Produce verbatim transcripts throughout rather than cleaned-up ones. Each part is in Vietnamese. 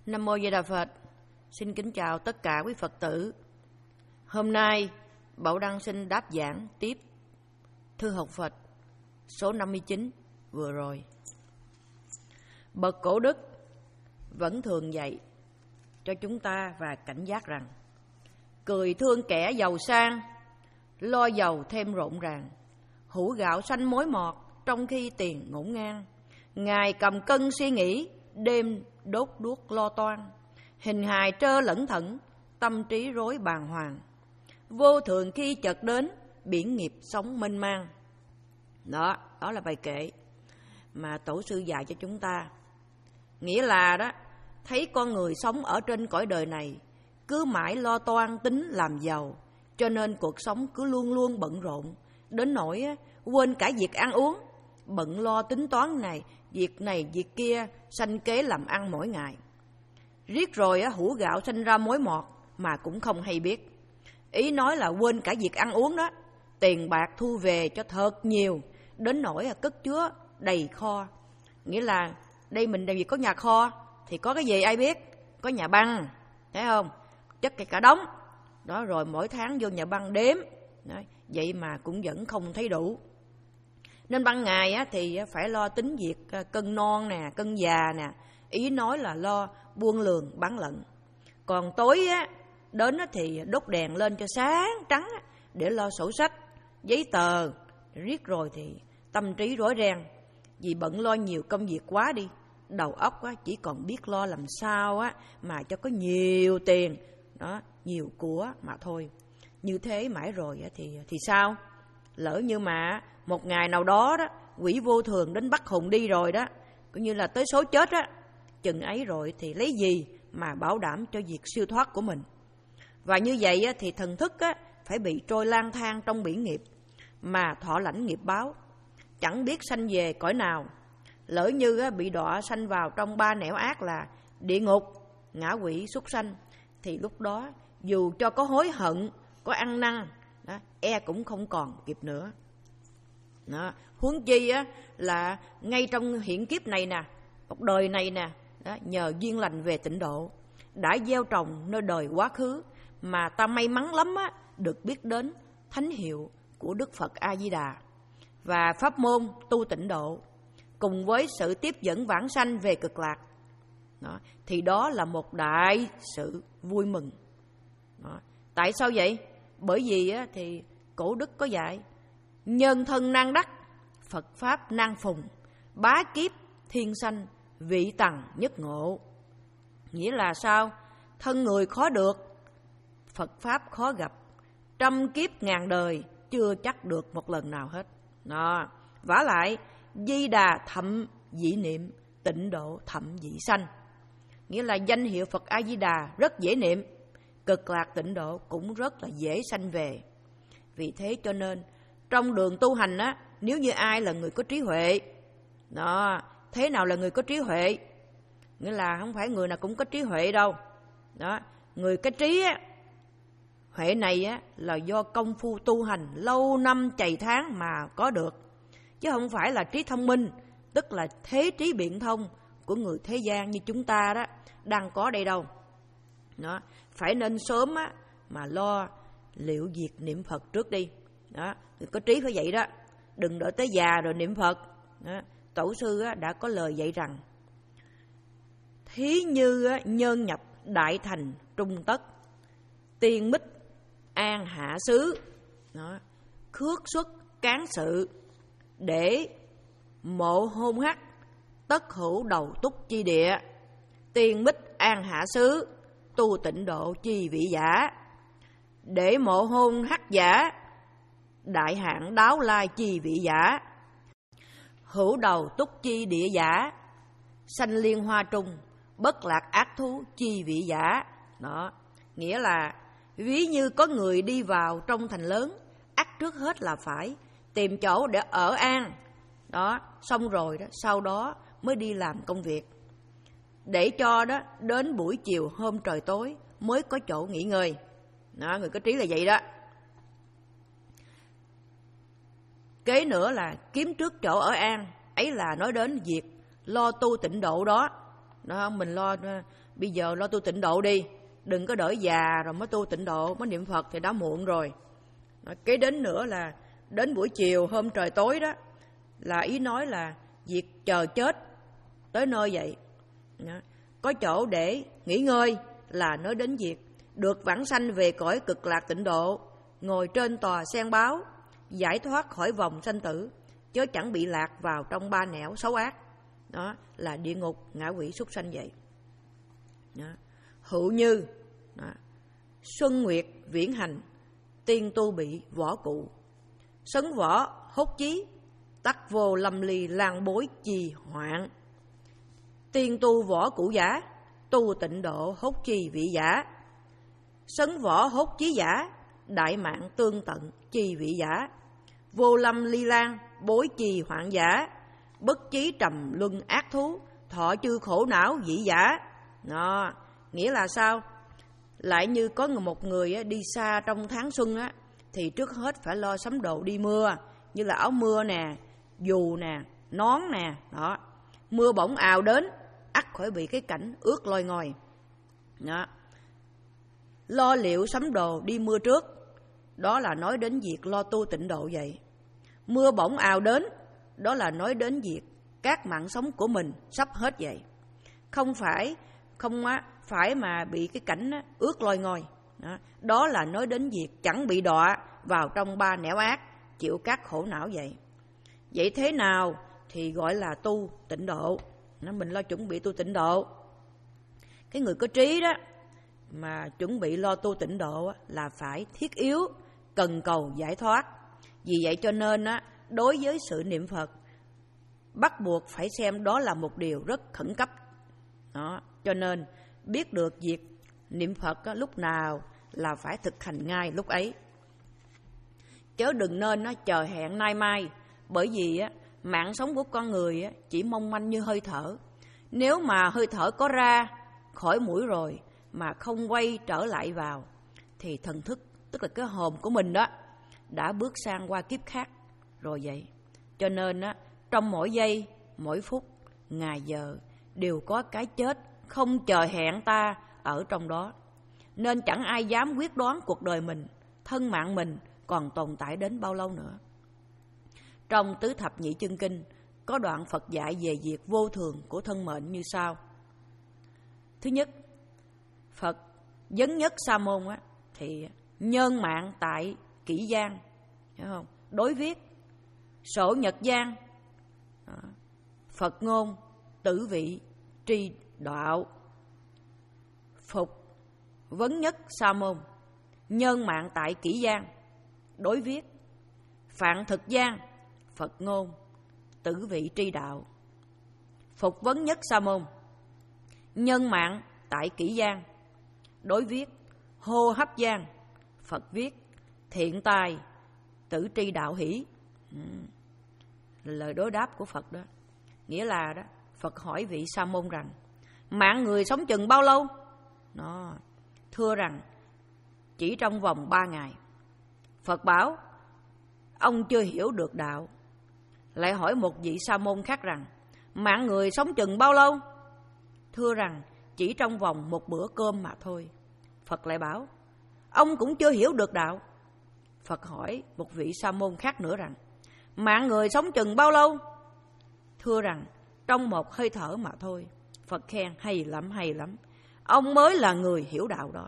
Nam Mô Di Đà Phật. Xin kính chào tất cả quý Phật tử. Hôm nay Bảo Đăng xin đáp giảng tiếp Thư học Phật số năm mươi chín vừa rồi. Bậc cổ đức vẫn thường dạy cho chúng ta và cảnh giác rằng: cười thương kẻ giàu sang, lo giàu thêm rộn ràng. Hũ gạo xanh mối mọt trong khi tiền ngổn ngang. Ngày cầm cân suy nghĩ, đêm đốt đuốc lo toan. Hình hài trơ lẫn thẫn, tâm trí rối bàng hoàng. Vô thường khi chợt đến, biển nghiệp sống mênh mang. Đó, đó là bài kệ mà tổ sư dạy cho chúng ta. Nghĩa là đó, thấy con người sống ở trên cõi đời này cứ mãi lo toan tính làm giàu, cho nên cuộc sống cứ luôn luôn bận rộn, đến nỗi quên cả việc ăn uống, bận lo tính toán này, việc này, việc kia, sanh kế làm ăn mỗi ngày. Riết rồi hũ gạo sanh ra mối mọt mà cũng không hay biết. Ý nói là quên cả việc ăn uống đó. Tiền bạc thu về cho thật nhiều, đến nỗi cất chứa đầy kho. Nghĩa là đây mình làm gì có nhà kho thì có cái gì ai biết. Có nhà băng, thấy không? Chất cả đống. Đó, rồi mỗi tháng vô nhà băng đếm. Đó, vậy mà cũng vẫn không thấy đủ. Nên ban ngày á, thì phải lo tính việc cân non nè, cân già nè. Ý nói là lo buôn lường bán lận. Còn tối á, đến á, thì đốt đèn lên cho sáng trắng á, để lo sổ sách, giấy tờ. Riết rồi thì tâm trí rối ren, vì bận lo nhiều công việc quá đi. Đầu óc á, chỉ còn biết lo làm sao á, mà cho có nhiều tiền, đó, nhiều của mà thôi. Như thế mãi rồi á, thì, thì sao? Lỡ như mà một ngày nào đó đó, quỷ vô thường đến bắt hồn đi rồi đó, cũng như là tới số chết á, chừng ấy rồi thì lấy gì mà bảo đảm cho việc siêu thoát của mình. Và như vậy á, thì thần thức á, phải bị trôi lang thang trong biển nghiệp, mà thọ lãnh nghiệp báo, chẳng biết sanh về cõi nào. Lỡ như á, bị đọa sanh vào trong ba nẻo ác là địa ngục, ngã quỷ, súc sanh, thì lúc đó dù cho có hối hận, có ăn năn, đó, e cũng không còn kịp nữa. Đó, huống chi á, là ngay trong hiện kiếp này nè, một đời này nè, đó, nhờ duyên lành về tịnh độ, đã gieo trồng nơi đời quá khứ, mà ta may mắn lắm á, được biết đến thánh hiệu của Đức Phật A Di Đà và pháp môn tu tịnh độ, cùng với sự tiếp dẫn vãng sanh về cực lạc. Đó, thì đó là một đại sự vui mừng. Đó. Tại sao vậy? Bởi vì á, thì cổ đức có dạy: nhân thân nan đắc, Phật pháp nan phùng, bá kiếp thiên sanh, vị tằng nhất ngộ. Nghĩa là sao? Thân người khó được, Phật pháp khó gặp, trăm kiếp ngàn đời chưa chắc được một lần nào hết. Đó. Vả lại Di Đà thậm dị niệm, tịnh độ thậm dị sanh. Nghĩa là danh hiệu Phật A Di Đà rất dễ niệm, cực lạc tịnh độ cũng rất là dễ sanh về. Vì thế cho nên trong đường tu hành á, nếu như ai là người có trí huệ, đó, thế nào là người có trí huệ? Nghĩa là không phải người nào cũng có trí huệ đâu. Đó, người cái trí á, huệ này á, là do công phu tu hành lâu năm chày tháng mà có được, chứ không phải là trí thông minh, tức là thế trí biện thông của người thế gian như chúng ta đó đang có đây đâu. Đó, phải nên sớm á, mà lo liệu việc niệm Phật trước đi. Đó, người có trí phải vậy đó, đừng đợi tới già rồi niệm Phật. Đó, tổ sư á, đã có lời dạy rằng: thí như á, nhân nhập đại thành trung tất, tiên mít an hạ xứ. Đó, khước xuất cán sự, để mộ hôn hắc, tất hữu đầu túc chi địa. Tiên mít an hạ xứ, tu tịnh độ chi vị giả. Để mộ hôn hắc giả, đại hạn đáo lai chi vị giả. Hữu đầu túc chi địa giả, sanh liên hoa trung, bất lạc ác thú chi vị giả. Đó, nghĩa là ví như có người đi vào trong thành lớn, ắt trước hết là phải tìm chỗ để ở an. Đó, xong rồi đó, sau đó mới đi làm công việc, để cho đó đến buổi chiều hôm trời tối mới có chỗ nghỉ ngơi. Đó, người có trí là vậy đó. Kế nữa là kiếm trước chỗ ở an, ấy là nói đến việc lo tu tịnh độ đó. Đó, mình lo bây giờ lo tu tịnh độ đi, đừng có đợi già rồi mới tu tịnh độ, mới niệm Phật thì đã muộn rồi. Đó, kế đến nữa là đến buổi chiều hôm trời tối đó là ý nói là việc chờ chết tới nơi vậy. Đó, có chỗ để nghỉ ngơi là nói đến việc được vãng sanh về cõi cực lạc tịnh độ, ngồi trên tòa sen báo, giải thoát khỏi vòng sanh tử, chớ chẳng bị lạc vào trong ba nẻo xấu ác. Đó là địa ngục, ngạ quỷ, súc sanh vậy. Đó. Hữu như đó. Xuân nguyệt viễn hành, tiên tu bị võ cụ, sấn võ hốt chí, tắc vô lâm ly lan bối trì hoạn. Tiên tu võ cụ giả, tu tịnh độ hốt trì vị giả. Sấn võ hốt chí giả, đại mạng tương tận trì vị giả. Vô lâm ly lan bối trì hoạn giả, bất chí trầm luân ác thú, thọ chư khổ não dĩ giả. Đó, nghĩa là sao? Lại như có một người đi xa trong tháng xuân á, thì trước hết phải lo sắm đồ đi mưa, như là áo mưa nè, dù nè, nón nè. Đó, mưa bỗng ào đến, ắt khỏi bị cái cảnh ướt loi ngòi. Đó, lo liệu sắm đồ đi mưa trước, đó là nói đến việc lo tu tịnh độ vậy. Mưa bỗng ào đến, đó là nói đến việc các mạng sống của mình sắp hết vậy. Không phải không á, phải mà bị cái cảnh á, ướt loi ngòi. Đó, đó là nói đến việc chẳng bị đọa vào trong ba nẻo ác, chịu các khổ não vậy. Vậy thế nào thì gọi là tu tịnh độ? Nó mình lo chuẩn bị tu tịnh độ. Cái người có trí đó mà chuẩn bị lo tu tịnh độ á, là phải thiết yếu cần cầu giải thoát. Vì vậy cho nên á, đối với sự niệm Phật bắt buộc phải xem đó là một điều rất khẩn cấp. Đó, cho nên biết được việc niệm Phật á, lúc nào là phải thực hành ngay lúc ấy, chớ đừng nên nó chờ hẹn nay mai. Bởi vì á, mạng sống của con người á, chỉ mong manh như hơi thở. Nếu mà hơi thở có ra khỏi mũi rồi mà không quay trở lại vào thì thần thức, tức là cái hồn của mình đó, đã bước sang qua kiếp khác rồi vậy. Cho nên á, trong mỗi giây, mỗi phút, ngày giờ đều có cái chết không chờ hẹn ta ở trong đó. Nên chẳng ai dám quyết đoán cuộc đời mình, thân mạng mình còn tồn tại đến bao lâu nữa. Trong Tứ Thập Nhị Chân Kinh có đoạn Phật dạy về việc vô thường của thân mệnh như sau. Thứ nhất, Phật vấn nhất Sa môn á, thì nhân mạng tại kỷ gian, hiểu không? Đối viết sổ nhật gian, Phật ngôn tử vị tri đạo. Phục vấn nhất Sa môn, nhân mạng tại kỷ gian, đối viết phạn thực gian, Phật ngôn tử vị tri đạo. Phục vấn nhất Sa môn, nhân mạng tại kỷ gian, đối viết hô hấp gian, Phật viết thiện tài tử tri đạo hỷ. Ừ. Lời đối đáp của Phật đó. Nghĩa là đó, Phật hỏi vị Sa môn rằng mạng người sống chừng bao lâu? Nó thưa rằng chỉ trong vòng ba ngày. Phật bảo ông chưa hiểu được đạo. Lại hỏi một vị Sa môn khác rằng mạng người sống chừng bao lâu? Thưa rằng chỉ trong vòng một bữa cơm mà thôi. Phật lại bảo ông cũng chưa hiểu được đạo. Phật hỏi một vị Sa môn khác nữa rằng mạng người sống chừng bao lâu? Thưa rằng trong một hơi thở mà thôi. Phật khen hay lắm, hay lắm, ông mới là người hiểu đạo đó.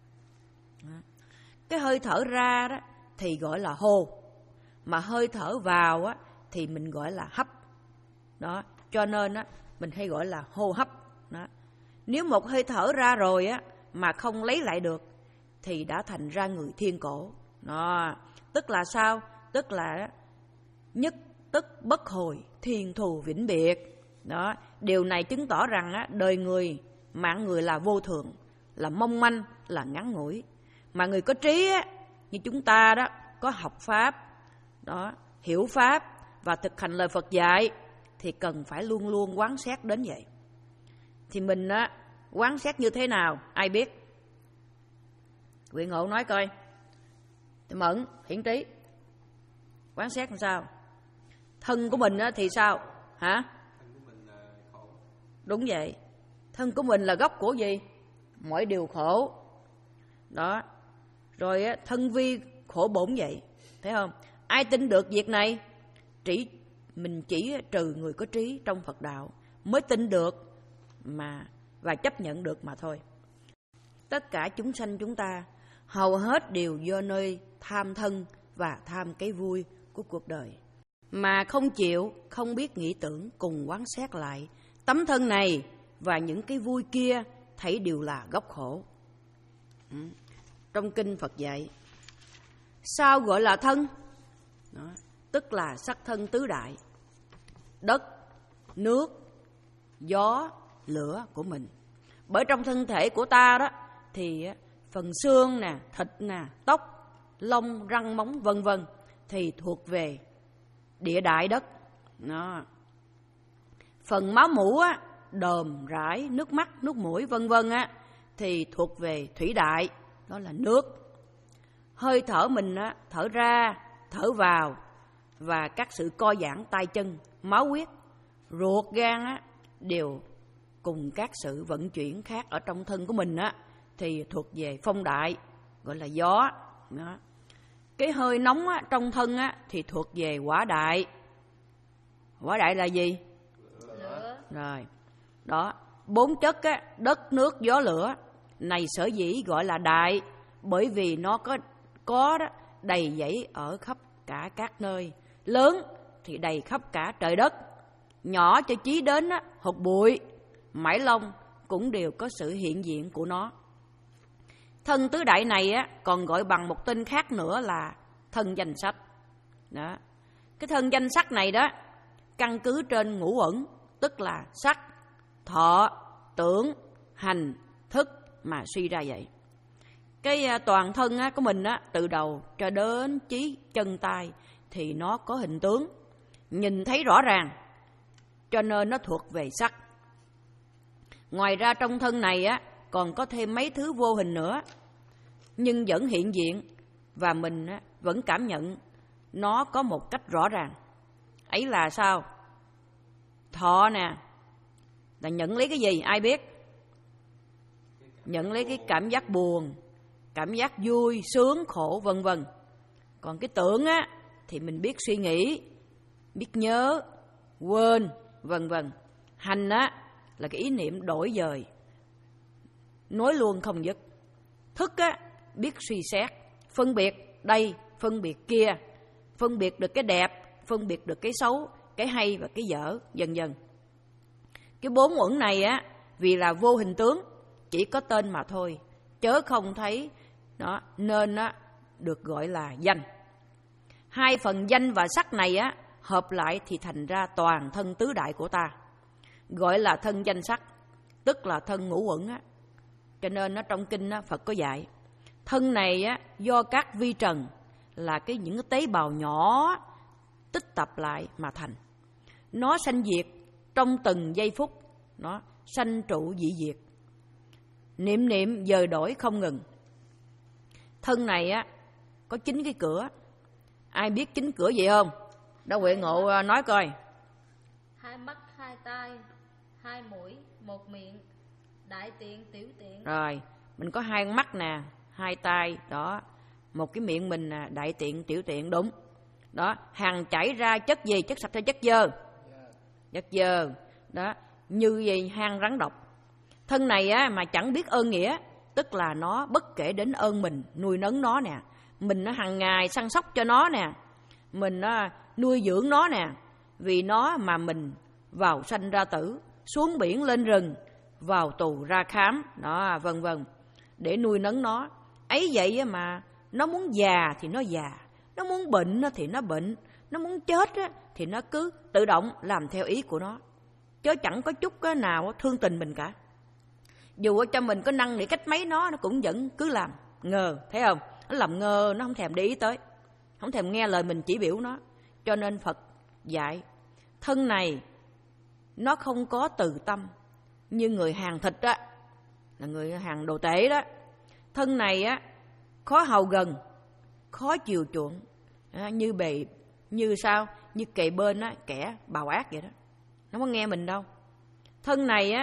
Cái hơi thở ra đó thì gọi là hô, mà hơi thở vào á thì mình gọi là hấp. Đó, cho nên á mình hay gọi là hô hấp. Đó. Nếu một hơi thở ra rồi á mà không lấy lại được thì đã thành ra người thiên cổ. Đó, tức là sao? Tức là nhất tức bất hồi, thiên thù vĩnh biệt. Đó, điều này chứng tỏ rằng á, đời người, mạng người là vô thường, là mong manh, là ngắn ngủi. Mà người có trí á, như chúng ta đó, có học pháp, đó, hiểu pháp và thực hành lời Phật dạy thì cần phải luôn luôn quán xét đến vậy. Thì mình á, quán xét như thế nào? Ai biết? Quyền Ngộ nói coi. Thì Mẫn, Hiển Trí, quán xét làm sao? Thân của mình á, thì sao? Hả? Đúng vậy. Thân của mình là gốc của gì? Mọi điều khổ. Đó. Rồi á, thân vi khổ bổn vậy. Thấy không? Ai tin được việc này? Chỉ mình chỉ trừ người có trí trong Phật đạo mới tin được mà và chấp nhận được mà thôi. Tất cả chúng sanh chúng ta hầu hết đều do nơi tham thân và tham cái vui của cuộc đời, mà không chịu, không biết nghĩ tưởng cùng quán xét lại tấm thân này và những cái vui kia thấy đều là gốc khổ. Ừ. Trong kinh Phật dạy, sao gọi là thân? Đó, tức là sắc thân tứ đại: đất, nước, gió, lửa của mình. Bởi trong thân thể của ta đó thì phần xương nè, thịt nè, tóc, lông, răng, móng vân vân thì thuộc về địa đại đất. Đó. Phần máu mủ á, đờm, rãi, nước mắt, nước mũi vân vân á thì thuộc về thủy đại, đó là nước. Hơi thở mình á, thở ra, thở vào và các sự co giãn tay chân, máu huyết, ruột, gan á đều cùng các sự vận chuyển khác ở trong thân của mình á thì thuộc về phong đại, gọi là gió. Đó. Cái hơi nóng á, trong thân á thì thuộc về hỏa đại. Hỏa đại là gì? Lửa. Rồi. Đó, bốn chất á, đất, nước, gió, lửa này sở dĩ gọi là đại bởi vì nó có có đó đầy dẫy ở khắp cả các nơi. Lớn thì đầy khắp cả trời đất, nhỏ cho chí đến á, hột bụi, mảy lông cũng đều có sự hiện diện của nó. Thân tứ đại này á còn gọi bằng một tên khác nữa là thân danh sắc. Đó. Cái thân danh sắc này đó căn cứ trên ngũ uẩn, tức là sắc, thọ, tưởng, hành, thức mà suy ra vậy. Cái toàn thân á, của mình á, từ đầu cho đến chí chân tay thì nó có hình tướng, nhìn thấy rõ ràng, cho nên nó thuộc về sắc. Ngoài ra trong thân này á còn có thêm mấy thứ vô hình nữa, nhưng vẫn hiện diện và mình á, vẫn cảm nhận nó có một cách rõ ràng. Ấy là sao? Thọ nè, là nhận lấy cái gì? Ai biết? Nhận lấy cái cảm giác buồn, cảm giác vui, sướng, khổ vân vân. Còn cái tưởng á thì mình biết suy nghĩ, biết nhớ, quên vân vân. Hành á là cái ý niệm đổi dời, nói luôn không dứt. Thức á biết suy xét, phân biệt đây, phân biệt kia, phân biệt được cái đẹp, phân biệt được cái xấu, cái hay và cái dở dần dần. Cái bốn uẩn này á vì là vô hình tướng, chỉ có tên mà thôi, chớ không thấy đó, nên á được gọi là danh. Hai phần danh và sắc này á hợp lại thì thành ra toàn thân tứ đại của ta, gọi là thân danh sắc, tức là thân ngũ uẩn á. Cho nên nó trong kinh á, Phật có dạy thân này á do các vi trần là cái những cái tế bào nhỏ tích tập lại mà thành. Nó sanh diệt trong từng giây phút, nó sanh trụ dị diệt, niệm niệm dời đổi không ngừng. Thân này á có chín cái cửa. Ai biết chín cửa gì không? Đó, Huệ Ngộ nói coi. Hai mắt, hai tai, hai mũi, một miệng, đại tiện, tiểu tiện. Rồi, mình có hai mắt nè, hai tai, đó, một cái miệng mình nè, đại tiện, tiểu tiện, đúng. Đó, hằng chảy ra chất gì? Chất sạch hay chất dơ? Chất dơ. Đó, như vậy hang rắn độc. Thân này á mà chẳng biết ơn nghĩa, tức là nó bất kể đến ơn mình nuôi nấng nó nè, mình nó hàng ngày săn sóc cho nó nè, mình nó nuôi dưỡng nó nè, vì nó mà mình vào sanh ra tử, xuống biển lên rừng, vào tù ra khám, đó vân vân, để nuôi nấng nó. Ấy vậy mà nó muốn già thì nó già, nó muốn bệnh thì nó bệnh, nó muốn chết thì nó cứ tự động làm theo ý của nó, chứ chẳng có chút cái nào thương tình mình cả. Dù cho mình có năn nỉ cách mấy nó, nó cũng vẫn cứ làm ngờ, thấy không? Nó làm ngơ, nó không thèm để ý tới, không thèm nghe lời mình chỉ biểu nó. Cho nên Phật dạy thân này nó không có từ tâm như người hàng thịt á, là người hàng đồ tể đó. Thân này á khó hầu gần, khó chiều chuộng, như bề như sao như kề bên á kẻ bào ác vậy đó, nó không có nghe mình đâu. Thân này á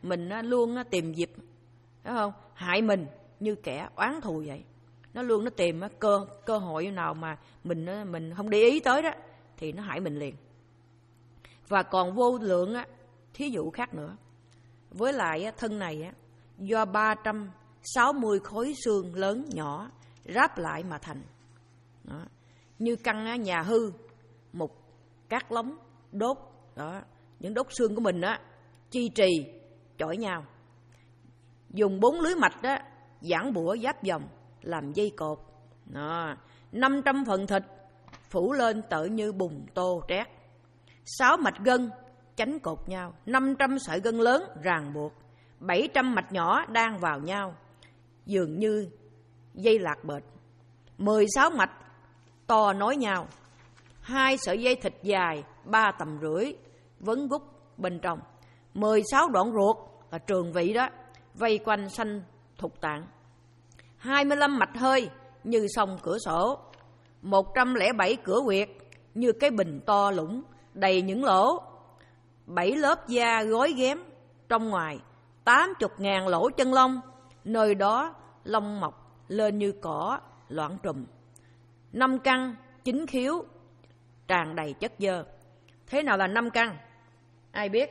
mình á, luôn á, tìm dịp, phải không? Hại mình như kẻ oán thù vậy. Nó luôn nó tìm á, cơ cơ hội nào mà mình á, mình không để ý tới đó thì nó hại mình liền. Và còn vô lượng á, thí dụ khác nữa. Với lại á, thân này á, do ba trăm sáu mươi khối xương lớn nhỏ ráp lại mà thành. Đó. Như căn á, nhà hư, một cát lóng đốt đó, những đốt xương của mình á chi trì chọi nhau, dùng bốn lưới mạch á giãn bủa giáp vòng làm dây cột, năm trăm phần thịt phủ lên tợ như bùn tô trét, sáu mạch gân chánh cột nhau, năm trăm sợi gân lớn ràng buộc, bảy trăm mạch nhỏ đan vào nhau dường như dây lạc bệt, mười sáu mạch to nối nhau, hai sợi dây thịt dài ba tầm rưỡi vấn gút bên trong, mười sáu đoạn ruột là trường vị đó vây quanh sanh thục tạng, hai mươi lăm mạch hơi như sông cửa sổ, một trăm lẻ bảy cửa huyệt như cái bình to lũng đầy những lỗ, bảy lớp da gói ghém trong ngoài, tám chục ngàn lỗ chân lông, nơi đó lông mọc lên như cỏ loạn trùm, năm căn chín khiếu tràn đầy chất dơ. Thế nào là năm căn? Ai biết?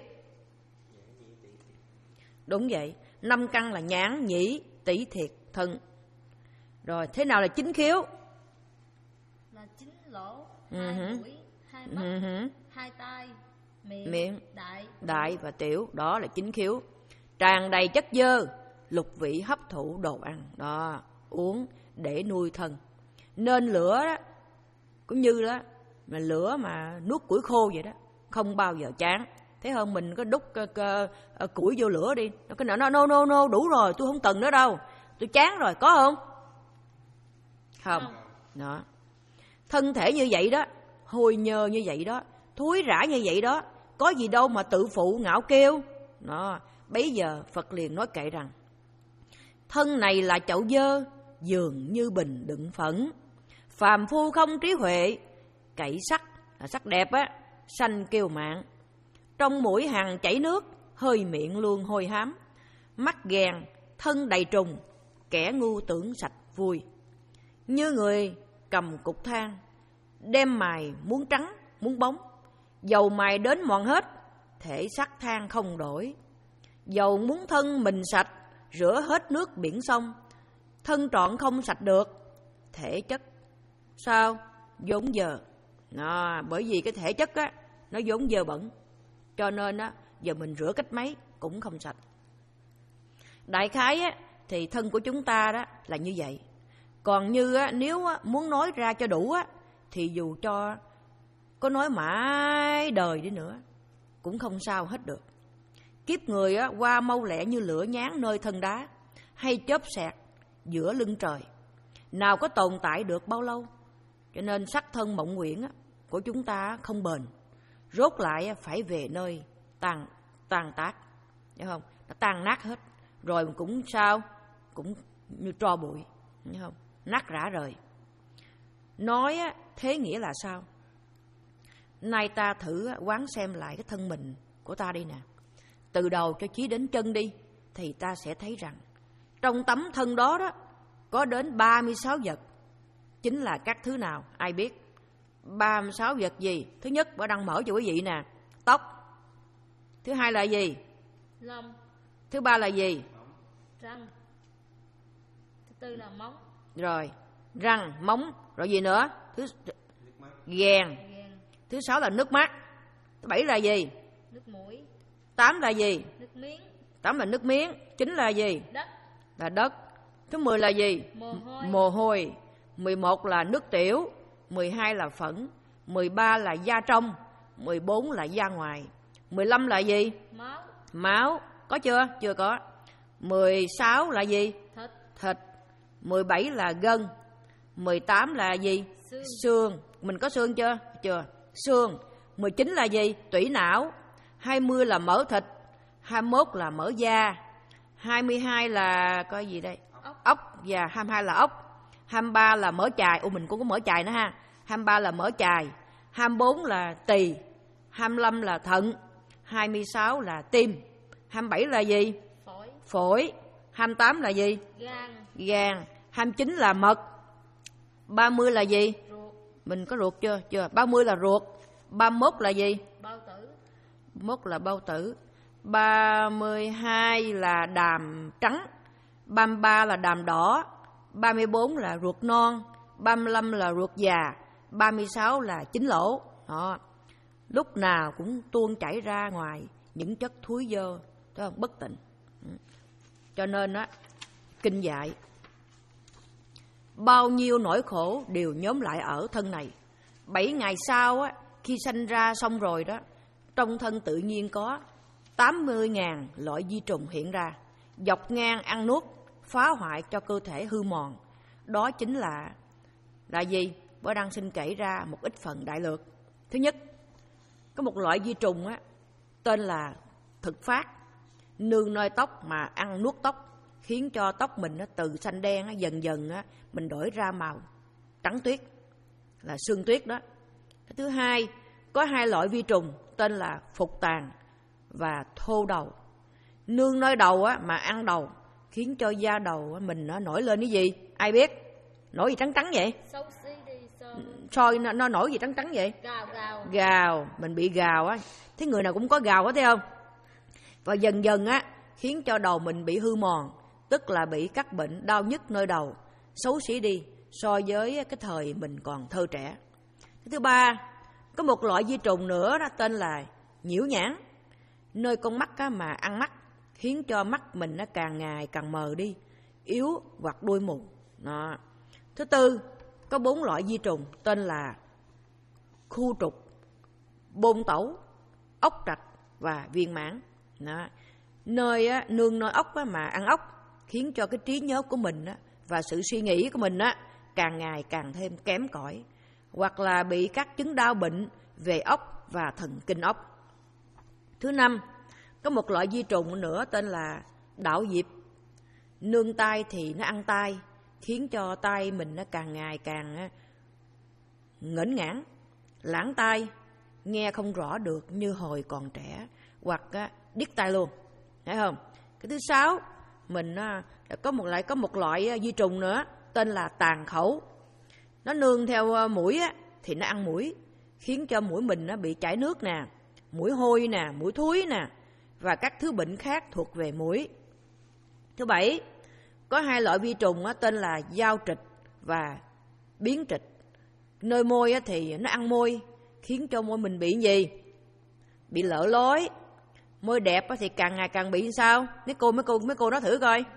Đúng vậy, năm căn là nhãn, nhĩ, tỷ, thiệt, thân. Rồi thế nào là chín khiếu? Là chín lỗ, Ừ hai hử. mũi, hai mắt, Ừ hử. hai tai, miệng, Miệng, đại, đại và tiểu, đó là chín khiếu. Tràn đầy chất dơ, lục vị hấp thụ đồ ăn, đó, uống để nuôi thân. Nên lửa đó, cũng như đó, mà lửa mà nuốt củi khô vậy đó, không bao giờ chán. Thế hơn mình có đút uh, uh, củi vô lửa đi, nó cái nó no no no đủ rồi, tôi không cần nữa đâu, tôi chán rồi, có không? Không. Không. Đó. Thân thể như vậy đó, hôi nhơ như vậy đó, thúi rã như vậy đó, có gì đâu mà tự phụ ngạo kiêu. Đó. Bấy giờ Phật liền nói kệ rằng, thân này là chậu dơ, dường như bình đựng phẫn, phàm phu không trí huệ, cậy sắc là sắc đẹp á, sanh kiêu mạn, trong mũi hằng chảy nước, hơi miệng luôn hôi hám, mắt ghèn, thân đầy trùng, kẻ ngu tưởng sạch vui, như người cầm cục than, đem mài muốn trắng muốn bóng, dầu mài đến mòn hết, thể sắc than không đổi, dầu muốn thân mình sạch, rửa hết nước biển sông, thân trọn không sạch được, thể chất sao vốn dơ. Đó, bởi vì cái thể chất á nó vốn dơ bẩn, cho nên á giờ mình rửa cách mấy cũng không sạch. Đại khái á thì thân của chúng ta đó là như vậy. Còn như á, nếu á, muốn nói ra cho đủ á, thì dù cho có nói mãi đời đi nữa cũng không sao hết được. Kiếp người á, qua mau lẹ như lửa nhán nơi thân đá, hay chớp xẹt giữa lưng trời, nào có tồn tại được bao lâu. Cho nên sắc thân mộng nguyện á, của chúng ta không bền, rốt lại á, phải về nơi tàn tàn tác, hiểu không? Nó tan nát hết, rồi cũng sao cũng như tro bụi, hiểu không? Nát rã rời. Nói á, thế nghĩa là sao? Nay ta thử quán xem lại cái thân mình của ta đi nè, từ đầu cho chí đến chân đi, thì ta sẽ thấy rằng trong tấm thân đó đó có đến ba mươi sáu vật. Chính là các thứ nào? Ai biết? ba mươi sáu vật gì? Thứ nhất, bà đang mở cho quý vị nè, tóc. Thứ hai là gì? lông, Thứ ba là gì? răng, thứ tư là móng, Rồi, răng, móng, rồi gì nữa? Thứ ghèn. ghen, Thứ sáu là nước mắt. Thứ bảy là gì? nước mũi, Tám là gì? nước miếng, Tám là nước miếng. Chín là gì? đất, Là đất. Thứ mười là gì? mồ hôi, Mồ hôi. Mười một là nước tiểu. Mười hai là phẫn. Mười ba là da trong. Mười bốn là da ngoài. Mười lăm là gì? máu, Máu. Có chưa? Chưa có. Mười sáu là gì? thịt, Thịt. Mười bảy là gân. Mười tám là gì? xương, Xương. Mình có xương chưa? Chưa. Xương. Mười chín là gì? Tủy não. Hai mươi là mỡ thịt. Hai mươi mốt là mỡ da. Hai mươi hai là coi gì đây? ốc, Ốc. Và hai mươi hai là ốc. Hai mươi ba là mỡ chài. Ủa mình cũng có mỡ chài nữa ha. Hai mươi ba là mỡ chài. Hai mươi bốn là tỳ. Hai mươi lăm là thận. Hai mươi sáu là tim. hai mươi bảy là gì? Phổi. Phổi. hai mươi tám là gì? Gan. Gan. hai mươi chín là mật. ba mươi là gì? Ruột. Mình có ruột chưa? Chưa. ba mươi là ruột. ba mươi mốt là gì? Bao tử. ba mươi mốt là bao tử. ba mươi hai là đàm trắng. ba mươi ba là đàm đỏ. ba mươi bốn là ruột non. ba mươi lăm là ruột già. ba mươi sáu là chín lỗ. Đó. Lúc nào cũng tuôn chảy ra ngoài những chất thúi dơ, thấy không? Bất tịnh. Cho nên á, kinh dạy bao nhiêu nỗi khổ đều nhóm lại ở thân này. Bảy ngày sau á, khi sanh ra xong rồi đó, trong thân tự nhiên có tám mươi ngàn loại vi trùng hiện ra, dọc ngang ăn nuốt, phá hoại cho cơ thể hư mòn. Đó chính là là gì? Bữa Đăng xin kể ra một ít phần đại lược. Thứ nhất, có một loại vi trùng á, tên là thực phát, nương nơi tóc mà ăn nuốt tóc, khiến cho tóc mình á, từ xanh đen á, dần dần á, mình đổi ra màu trắng tuyết, là sương tuyết đó. Thứ hai, có hai loại vi trùng tên là phục tàn và thô đầu, nương nơi đầu á, mà ăn đầu, khiến cho da đầu á, mình nó nổi lên cái gì? Ai biết? Nổi gì trắng trắng vậy? Xấu xí đi sao? Soi nó, nó nổi gì trắng trắng vậy? Gào gào. Gào. Mình bị gào á. Thế người nào cũng có gào á, thấy không? Và dần dần á, khiến cho đầu mình bị hư mòn, tức là bị các bệnh đau nhức nơi đầu, xấu xí đi so với cái thời mình còn thơ trẻ. Thứ ba, có một loại vi trùng nữa đó tên là nhiễu nhãn, nơi con mắt á, mà ăn mắt, khiến cho mắt mình nó càng ngày càng mờ đi, yếu hoặc đuôi mù. Đó. Thứ tư, có bốn loại vi trùng tên là khu trục, bôn tẩu, ốc trạch và viên mãn. Đó. Nơi á, nương nơi ốc á, mà ăn ốc, khiến cho cái trí nhớ của mình á, và sự suy nghĩ của mình á, càng ngày càng thêm kém cỏi, hoặc là bị các chứng đau bệnh về ốc và thần kinh ốc. Thứ năm, có một loại vi trùng nữa tên là đạo diệp, nương tai thì nó ăn tai, khiến cho tai mình nó càng ngày càng ngẩn ngãn, lãng tai, nghe không rõ được như hồi còn trẻ, hoặc điếc tai luôn, thấy không? Cái thứ sáu, mình có một lại có một loại vi trùng nữa tên là tàn khẩu, nó nương theo mũi á, thì nó ăn mũi, khiến cho mũi mình nó bị chảy nước nè, mũi hôi nè, mũi thúi nè, và các thứ bệnh khác thuộc về mũi. Thứ bảy, có hai loại vi trùng á, tên là dao trịch và biến trịch, nơi môi á, thì nó ăn môi, khiến cho môi mình bị gì? Bị lở lối. Môi đẹp á, thì càng ngày càng bị sao? Mấy cô mấy cô mấy cô nói thử coi,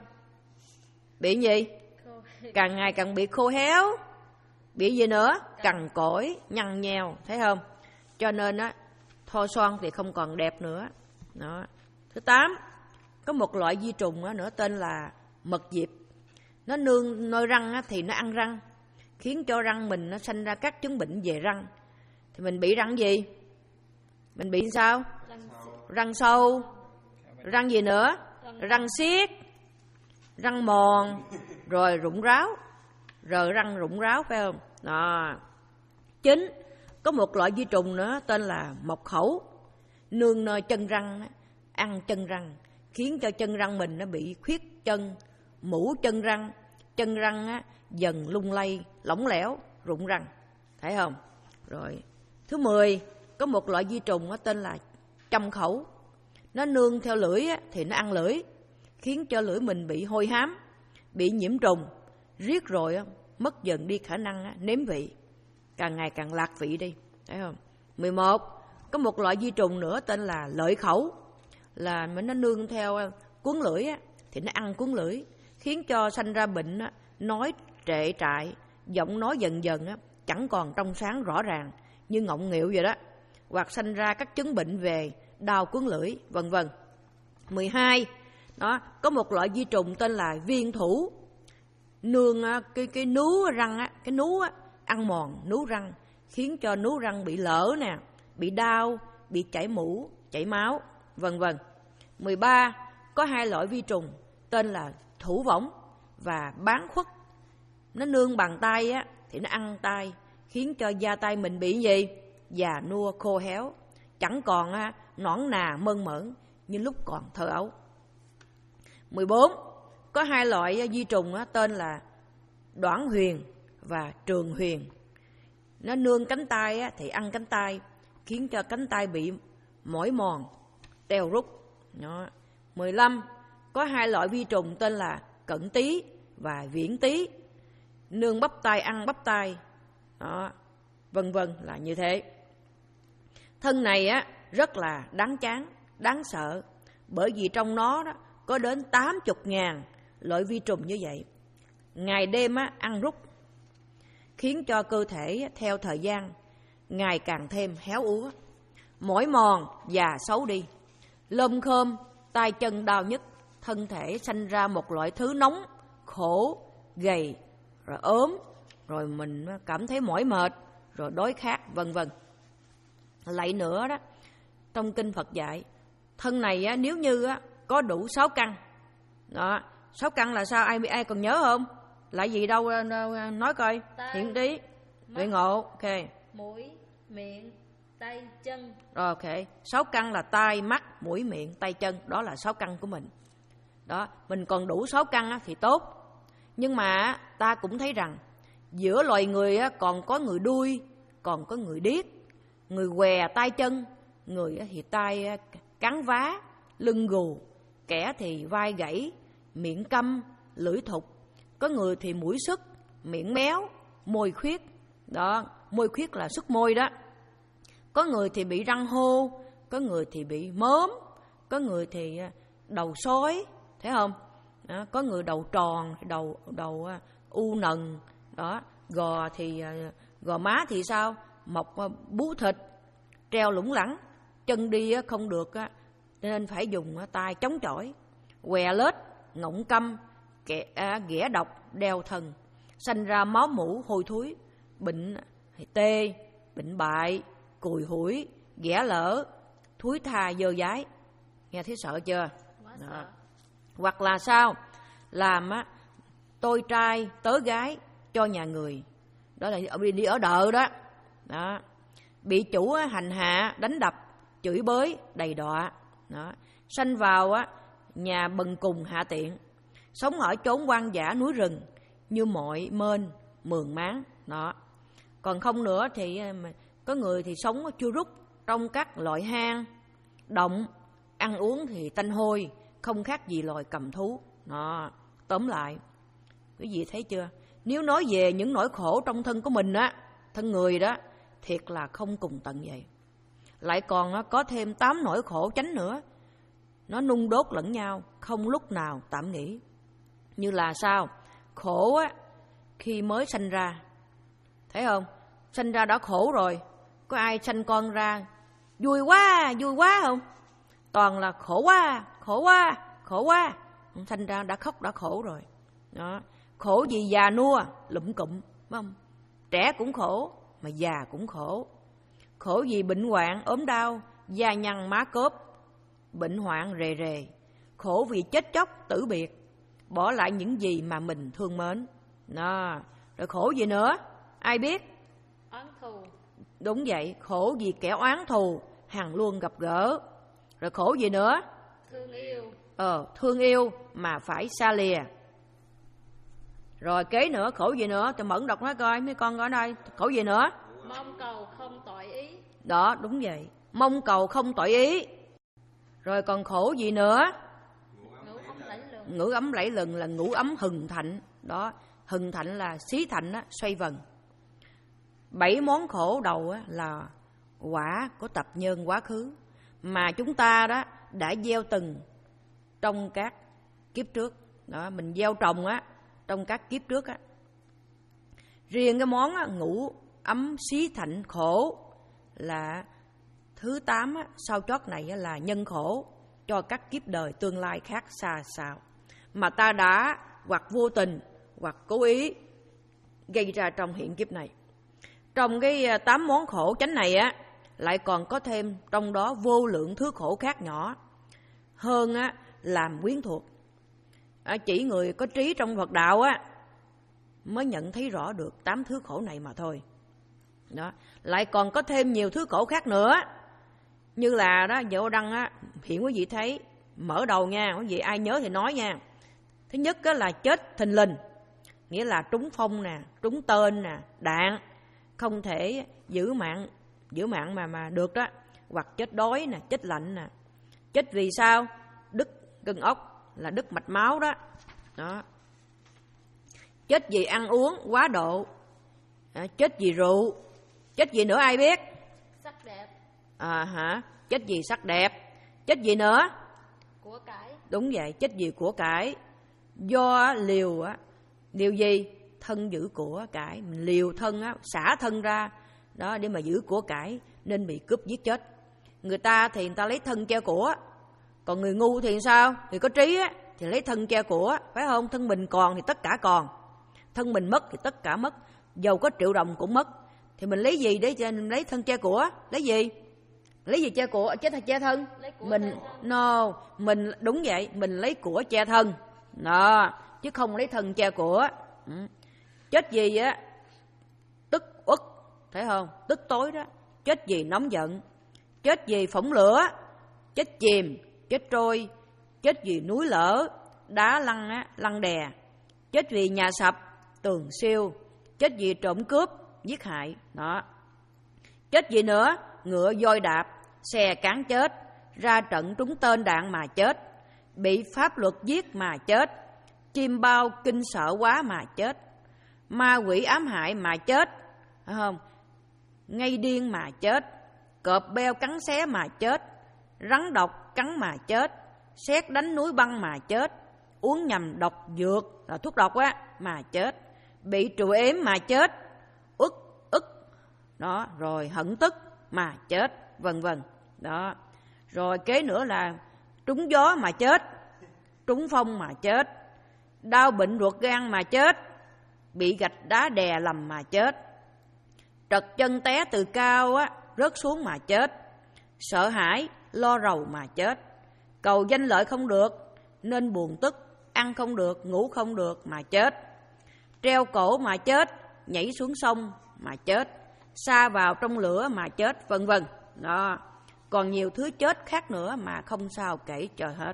bị gì? Càng ngày càng bị khô héo. Bị gì nữa? Cằn cỗi, nhăn nheo, thấy không? Cho nên á, thoa son thì không còn đẹp nữa. Đó. Thứ tám, có một loại vi trùng á, nữa tên là mật diệp, nó nương nơi răng á, thì nó ăn răng, khiến cho răng mình nó sanh ra các chứng bệnh về răng. Thì mình bị răng gì? Mình bị sao? Răng, răng sâu. Răng gì nữa? Răng, răng siết, răng mòn, rồi rụng ráo, rờ răng rụng ráo, phải không? Đó. Chín, có một loại vi trùng nữa tên là mộc khẩu, nương nơi chân răng, ăn chân răng, khiến cho chân răng mình nó bị khuyết chân, mũ chân răng, chân răng á, dần lung lay, lỏng lẻo, rụng răng, thấy không? Rồi, thứ mười, có một loại vi trùng á, tên là châm khẩu, nó nương theo lưỡi á, thì nó ăn lưỡi, khiến cho lưỡi mình bị hôi hám, bị nhiễm trùng, riết rồi á, mất dần đi khả năng á, nếm vị, càng ngày càng lạc vị đi, thấy không? mười một, có một loại vi trùng nữa tên là lợi khẩu, là nó nương theo cuốn lưỡi á, thì nó ăn cuốn lưỡi, khiến cho sanh ra bệnh á, nói trệ trại, giọng nói dần dần á, chẳng còn trong sáng rõ ràng như ngọng nghịu vậy đó, hoặc sanh ra các chứng bệnh về đau cuốn lưỡi, vân vân. mười hai, đó, có một loại vi trùng tên là viên thủ, nương á, cái cái nú răng á, cái nú á, ăn mòn nú răng, khiến cho nú răng bị lở nè, bị đau, bị chảy mũ, chảy máu, vân vân. mười ba, có hai loại vi trùng tên là thủ võng và bán khuất, nó nương bằng tay á, thì nó ăn tay, khiến cho da tay mình bị gì? Già nua khô héo, chẳng còn á, nõn nà mơn mởn, như lúc còn thơ ấu. mười bốn. Có hai loại vi trùng tên là Đoản huyền và Trường huyền. Nó nương cánh tay thì ăn cánh tay, khiến cho cánh tay bị mỏi mòn, teo rút. Đó. mười lăm. Có hai loại vi trùng tên là Cận tí và Viễn tí, nương bắp tay ăn bắp tay. Đó. Vân vân là như thế. Thân này á rất là đáng chán, đáng sợ, bởi vì trong nó đó có đến tám mươi ngàn loại vi trùng như vậy. Ngày đêm á, ăn rút, khiến cho cơ thể theo thời gian ngày càng thêm héo úa, mỏi mòn và xấu đi, lơm khơm, tay chân đau nhức, thân thể sanh ra một loại thứ nóng, khổ, gầy, rồi ốm, rồi mình cảm thấy mỏi mệt, rồi đói khát, vân vân. Lại nữa đó, trong kinh Phật dạy, thân này á, nếu như á, có đủ sáu căn. Đó, sáu căn là sao? Ai ai còn nhớ không? Lại gì đâu, đâu nói coi. Hiện trí, tuệ ngộ, ok. Mũi, miệng, tay, chân. Rồi, ok. Sáu căn là tai, mắt, mũi, miệng, tay, chân. Đó là sáu căn của mình. Đó, mình còn đủ sáu căn á, thì tốt. Nhưng mà ta cũng thấy rằng giữa loài người á, còn có người đuôi, còn có người điếc, người què tay chân, người thì tay cắn vá, lưng gù, kẻ thì vai gãy, miệng câm, lưỡi thục, có người thì mũi sức, miệng méo, môi khuyết. Đó, môi khuyết là sức môi đó. Có người thì bị răng hô, có người thì bị mớm, có người thì đầu sói, thấy không? Đó, có người đầu tròn, đầu đầu u nần, đó, gò thì gò má thì sao? Mọc bú thịt, treo lủng lẳng, chân đi không được nên phải dùng tay chống chọi, què lết, ngọng câm, kẻ ghẻ độc, đeo thần, sanh ra máu mủ hôi thối, bệnh tê, bệnh bại, cùi hủi, ghẻ lỡ, thúi tha dơ dái. Nghe thấy sợ chưa? Đó. Hoặc là sao? Làm á tôi trai tớ gái cho nhà người. Đó là đi, đi ở đợ đó. Đó. Bị chủ hành hạ, đánh đập, chửi bới, đầy đọa. Đó. Sanh vào á nhà bần cùng hạ tiện, sống ở chốn hoang dã núi rừng như mọi mênh mường máng. Đó. Còn không nữa thì có người thì sống chưa rút trong các loại hang động, ăn uống thì tanh hôi, không khác gì loài cầm thú. Đó. Tóm lại, quý vị thấy chưa? Nếu nói về những nỗi khổ trong thân của mình á, thân người đó, thiệt là không cùng tận vậy. Lại còn có thêm tám nỗi khổ chánh nữa. Nó nung đốt lẫn nhau, không lúc nào tạm nghỉ. Như là sao? Khổ á, khi mới sanh ra. Thấy không? Sanh ra đã khổ rồi. Có ai sanh con ra vui quá, vui quá không? Toàn là khổ quá, khổ quá, khổ quá. Sanh ra đã khóc, đã khổ rồi. Đó. Khổ gì già nua, lụm cụm, phải không? Trẻ cũng khổ, mà già cũng khổ. Khổ gì bệnh hoạn, ốm đau, da nhăn má cốp, bệnh hoạn rề rề. Khổ vì chết chóc, tử biệt, bỏ lại những gì mà mình thương mến. Đó. Rồi khổ gì nữa? Ai biết? Oán thù. Đúng vậy, khổ vì kẻ oán thù, hằng luôn gặp gỡ. Rồi khổ gì nữa? Thương yêu. Ờ, thương yêu mà phải xa lìa. Rồi kế nữa, khổ gì nữa? Tôi Mẫn đọc nói coi, mấy con ở đây. Khổ gì nữa? Mong cầu không tội ý. Đó, đúng vậy. Mong cầu không tội ý. Rồi còn khổ gì nữa? Ngủ ấm lẫy lừng. Ngủ ấm lẫy lừng là ngủ ấm hừng thạnh. Đó, hừng thạnh là xí thạnh á, xoay vần. Bảy món khổ đầu á, là quả của tập nhân quá khứ mà chúng ta đó đã gieo từng trong các kiếp trước. Đó, mình gieo trồng á trong các kiếp trước á. Riêng cái món á, ngủ ấm xí thạnh khổ là thứ tám á, sau chót này á, là nhân khổ cho các kiếp đời tương lai khác xa xạo mà ta đã hoặc vô tình hoặc cố ý gây ra trong hiện kiếp này. Trong cái tám món khổ chánh này á, lại còn có thêm trong đó vô lượng thứ khổ khác nhỏ hơn á, làm quyến thuộc. À, chỉ người có trí trong Phật đạo á mới nhận thấy rõ được tám thứ khổ này mà thôi. Đó. Lại còn có thêm nhiều thứ khổ khác nữa, Như là đó, Vô Đăng á, hiện quý vị thấy, mở đầu nha, quý vị ai nhớ thì nói nha. Thứ nhất á, là chết thình lình, nghĩa là trúng phong nè, trúng tên nè, đạn, không thể giữ mạng, giữ mạng mà mà được đó. Hoặc chết đói nè, chết lạnh nè. Chết vì sao? Đứt gân ốc, là đứt mạch máu đó. Đó. Chết vì ăn uống quá độ. À, chết vì rượu. Chết gì nữa ai biết? Sắc đẹp. À hả? Chết vì sắc đẹp. Chết gì nữa? Của cải. Đúng vậy, chết vì của cải. Do liều á, liều gì? Thân giữ của cải, mình liều thân á, xả thân ra đó để mà giữ của cải nên bị cướp giết chết. Người ta thì người ta lấy thân che của, còn người ngu thì sao? Người có trí á thì lấy thân che của, phải không? Thân mình còn thì tất cả còn, thân mình mất thì tất cả mất, dầu có triệu đồng cũng mất. Thì mình lấy gì để lấy thân che của? Lấy gì? Lấy gì che của? Che thân che thân? Mình no, mình đúng vậy, mình lấy của che thân. Đó, chứ không lấy thân che của. Ừ. Chết gì á? Tức uất, thấy không? Tức tối đó. Chết gì nóng giận. Chết gì phỏng lửa. Chết chìm, chết trôi. Chết vì núi lở, đá lăn á, lăn đè. Chết vì nhà sập, tường siêu. Chết vì trộm cướp, giết hại. Đó. Chết gì nữa? Ngựa voi đạp, xe cán chết. Ra trận trúng tên đạn mà chết. Bị pháp luật giết mà chết. Chim bao kinh sợ quá mà chết. Ma quỷ ám hại mà chết, phải không? Ngây điên mà chết. Cọp beo cắn xé mà chết. Rắn độc cắn mà chết. Sét đánh núi băng mà chết. Uống nhầm độc dược, là thuốc độc á, mà chết. Bị trù ếm mà chết. Ức ức đó, rồi hận tức mà chết, vân vân. Đó. Rồi kế nữa là trúng gió mà chết, trúng phong mà chết, đau bệnh ruột gan mà chết, bị gạch đá đè lầm mà chết, trật chân té từ cao á, rớt xuống mà chết, sợ hãi, lo rầu mà chết, cầu danh lợi không được nên buồn tức, ăn không được, ngủ không được mà chết, treo cổ mà chết, nhảy xuống sông mà chết, sa vào trong lửa mà chết, vân vân. Đó. Còn nhiều thứ chết khác nữa mà không sao kể trời hết.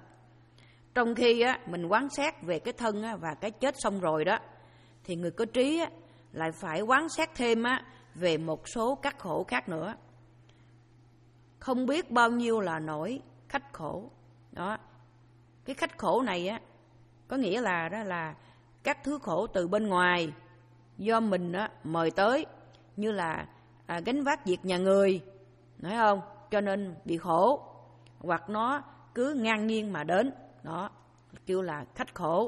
Trong khi á, mình quán xét về cái thân á, và cái chết xong rồi đó, thì người có trí á, lại phải quán xét thêm á, về một số các khổ khác nữa. Không biết bao nhiêu là nỗi khách khổ. Đó. Cái khách khổ này á, có nghĩa là đó là các thứ khổ từ bên ngoài do mình á, mời tới, như là à, gánh vác việc nhà người, phải không? Cho nên bị khổ, hoặc nó cứ ngang nhiên mà đến, đó kêu là khách khổ.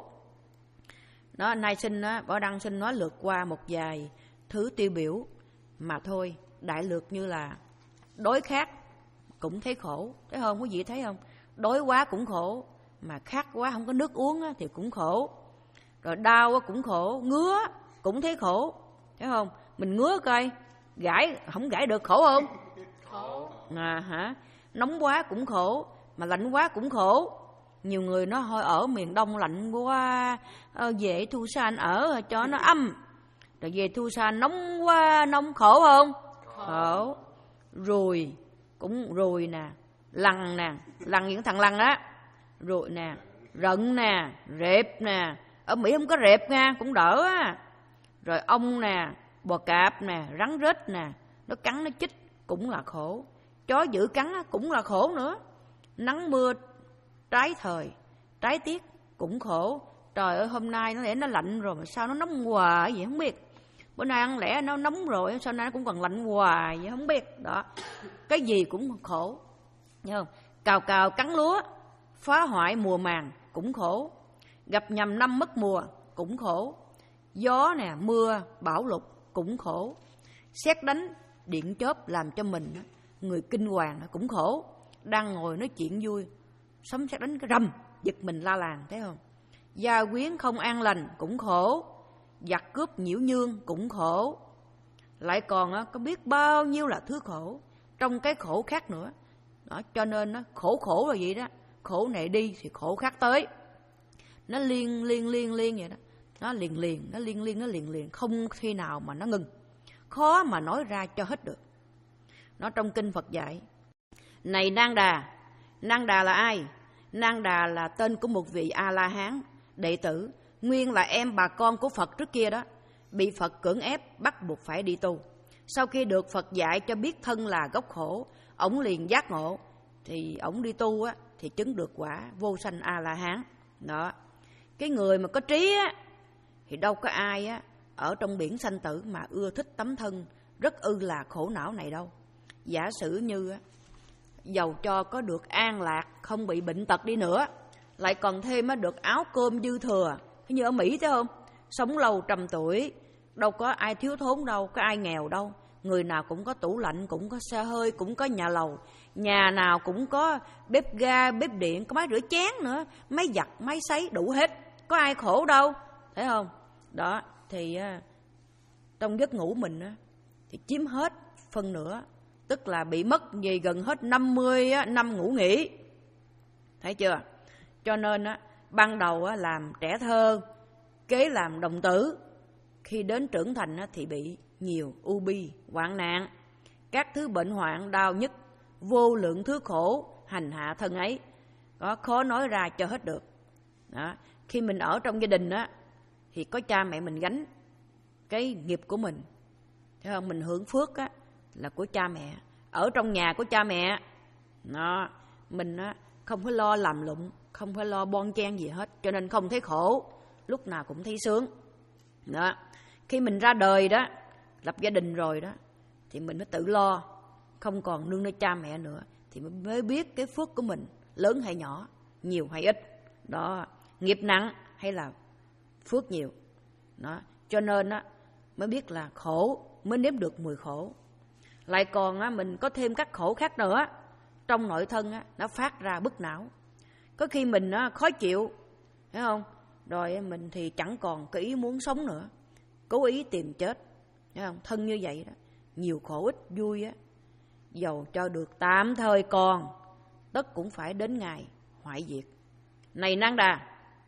Đó, nay xin á, Bảo Đăng xin nói lượt qua một vài thứ tiêu biểu mà thôi, đại lược như là đói khát cũng thấy khổ, thấy không? Quý vị thấy không? Đói quá cũng khổ, mà khát quá không có nước uống á, thì cũng khổ. Rồi đau á, cũng khổ, ngứa cũng thấy khổ, thấy không? Mình ngứa coi, gãi không gãi được khổ không? Khổ. À, hả? Nóng quá cũng khổ, mà lạnh quá cũng khổ. Nhiều người nó thôi ở miền Đông lạnh quá, về Thu San ở cho nó âm. Rồi về Thu San nóng quá, nóng khổ không? Khổ. Ruồi cũng ruồi nè, lằn nè, lằn những thằng lằn á, ruồi nè, rận nè, rệp nè. Ở Mỹ không có rệp nha, cũng đỡ á. Rồi ong nè, bò cạp nè, rắn rết nè, nó cắn nó chích cũng là khổ. Chó dữ cắn cũng là khổ nữa. Nắng mưa trái thời, trái tiết cũng khổ. Trời ơi, hôm nay nó lẽ nó lạnh rồi mà sao nó nóng hoài vậy không biết. Bữa nay ăn lẽ nó nóng rồi, sao nay nó cũng còn lạnh hoài vậy không biết. Đó, cái gì cũng khổ, thấy không? Cào cào cắn lúa, phá hoại mùa màng cũng khổ. Gặp nhầm năm mất mùa cũng khổ. Gió nè, mưa, bão lụt cũng khổ. Sét đánh, điện chớp làm cho mình người kinh hoàng cũng khổ. Đang ngồi nói chuyện vui, sấm sét đánh cái rầm, giật mình la làng, thấy không? Gia quyến không an lành cũng khổ. Giặc cướp nhiễu nhương cũng khổ. Lại còn có biết bao nhiêu là thứ khổ trong cái khổ khác nữa. Đó, cho nên nó khổ khổ là vậy đó. Khổ này đi thì khổ khác tới. Nó liên liên liên liên vậy đó. Nó liền liền, nó liên liên, nó liền liền, không khi nào mà nó ngừng. Khó mà nói ra cho hết được. Nó trong kinh Phật dạy, Này Nang Đà. Nang Đà là ai? Nang Đà là tên của một vị A-la-hán đệ tử, nguyên là em bà con của Phật trước kia đó, bị Phật cưỡng ép bắt buộc phải đi tu. Sau khi được Phật dạy cho biết thân là gốc khổ, ổng liền giác ngộ, thì ổng đi tu á, thì chứng được quả vô sanh A-la-hán. Đó. Cái người mà có trí á, thì đâu có ai á, ở trong biển sanh tử mà ưa thích tấm thân rất ư là khổ não này đâu. Giả sử như á, dầu cho có được an lạc, không bị bệnh tật đi nữa, lại còn thêm á, được áo cơm dư thừa, như ở Mỹ thấy không? Sống lâu trăm tuổi, đâu có ai thiếu thốn đâu, có ai nghèo đâu. Người nào cũng có tủ lạnh, cũng có xe hơi, cũng có nhà lầu. Nhà nào cũng có bếp ga, bếp điện, có máy rửa chén nữa, máy giặt, máy sấy, đủ hết. Có ai khổ đâu, thấy không? Đó, thì uh, trong giấc ngủ mình uh, thì chiếm hết phân nửa, tức là bị mất gì gần hết năm mươi uh, năm ngủ nghỉ. Thấy chưa? Cho nên uh, ban đầu uh, làm trẻ thơ, kế làm đồng tử, khi đến trưởng thành uh, thì bị nhiều u bi, hoạn nạn, các thứ bệnh hoạn đau nhức, vô lượng thứ khổ hành hạ thân ấy, có khó nói ra cho hết được. Đó. Khi mình ở trong gia đình á, thì có cha mẹ mình gánh cái nghiệp của mình, thấy không? Mình hưởng phước á, là của cha mẹ, ở trong nhà của cha mẹ. Đó. Mình á, không phải lo làm lụng, không phải lo bon chen gì hết, cho nên không thấy khổ, lúc nào cũng thấy sướng. Đó. Khi mình ra đời đó, lập gia đình rồi đó, thì mình mới tự lo, không còn nương nơi cha mẹ nữa, thì mình mới biết cái phước của mình lớn hay nhỏ, nhiều hay ít. Đó, nghiệp nặng hay là phước nhiều. Đó, cho nên á, mới biết là khổ, mới nếm được mùi khổ. Lại còn á, mình có thêm các khổ khác nữa. Trong nội thân á, nó phát ra bức não. Có khi mình á, khó chịu, thấy không? Rồi mình thì chẳng còn cái ý muốn sống nữa, cố ý tìm chết, thấy không? Thân như vậy đó, nhiều khổ ít vui á, dầu cho được tạm thời còn, tất cũng phải đến ngày hoại diệt. Này Nang Đà,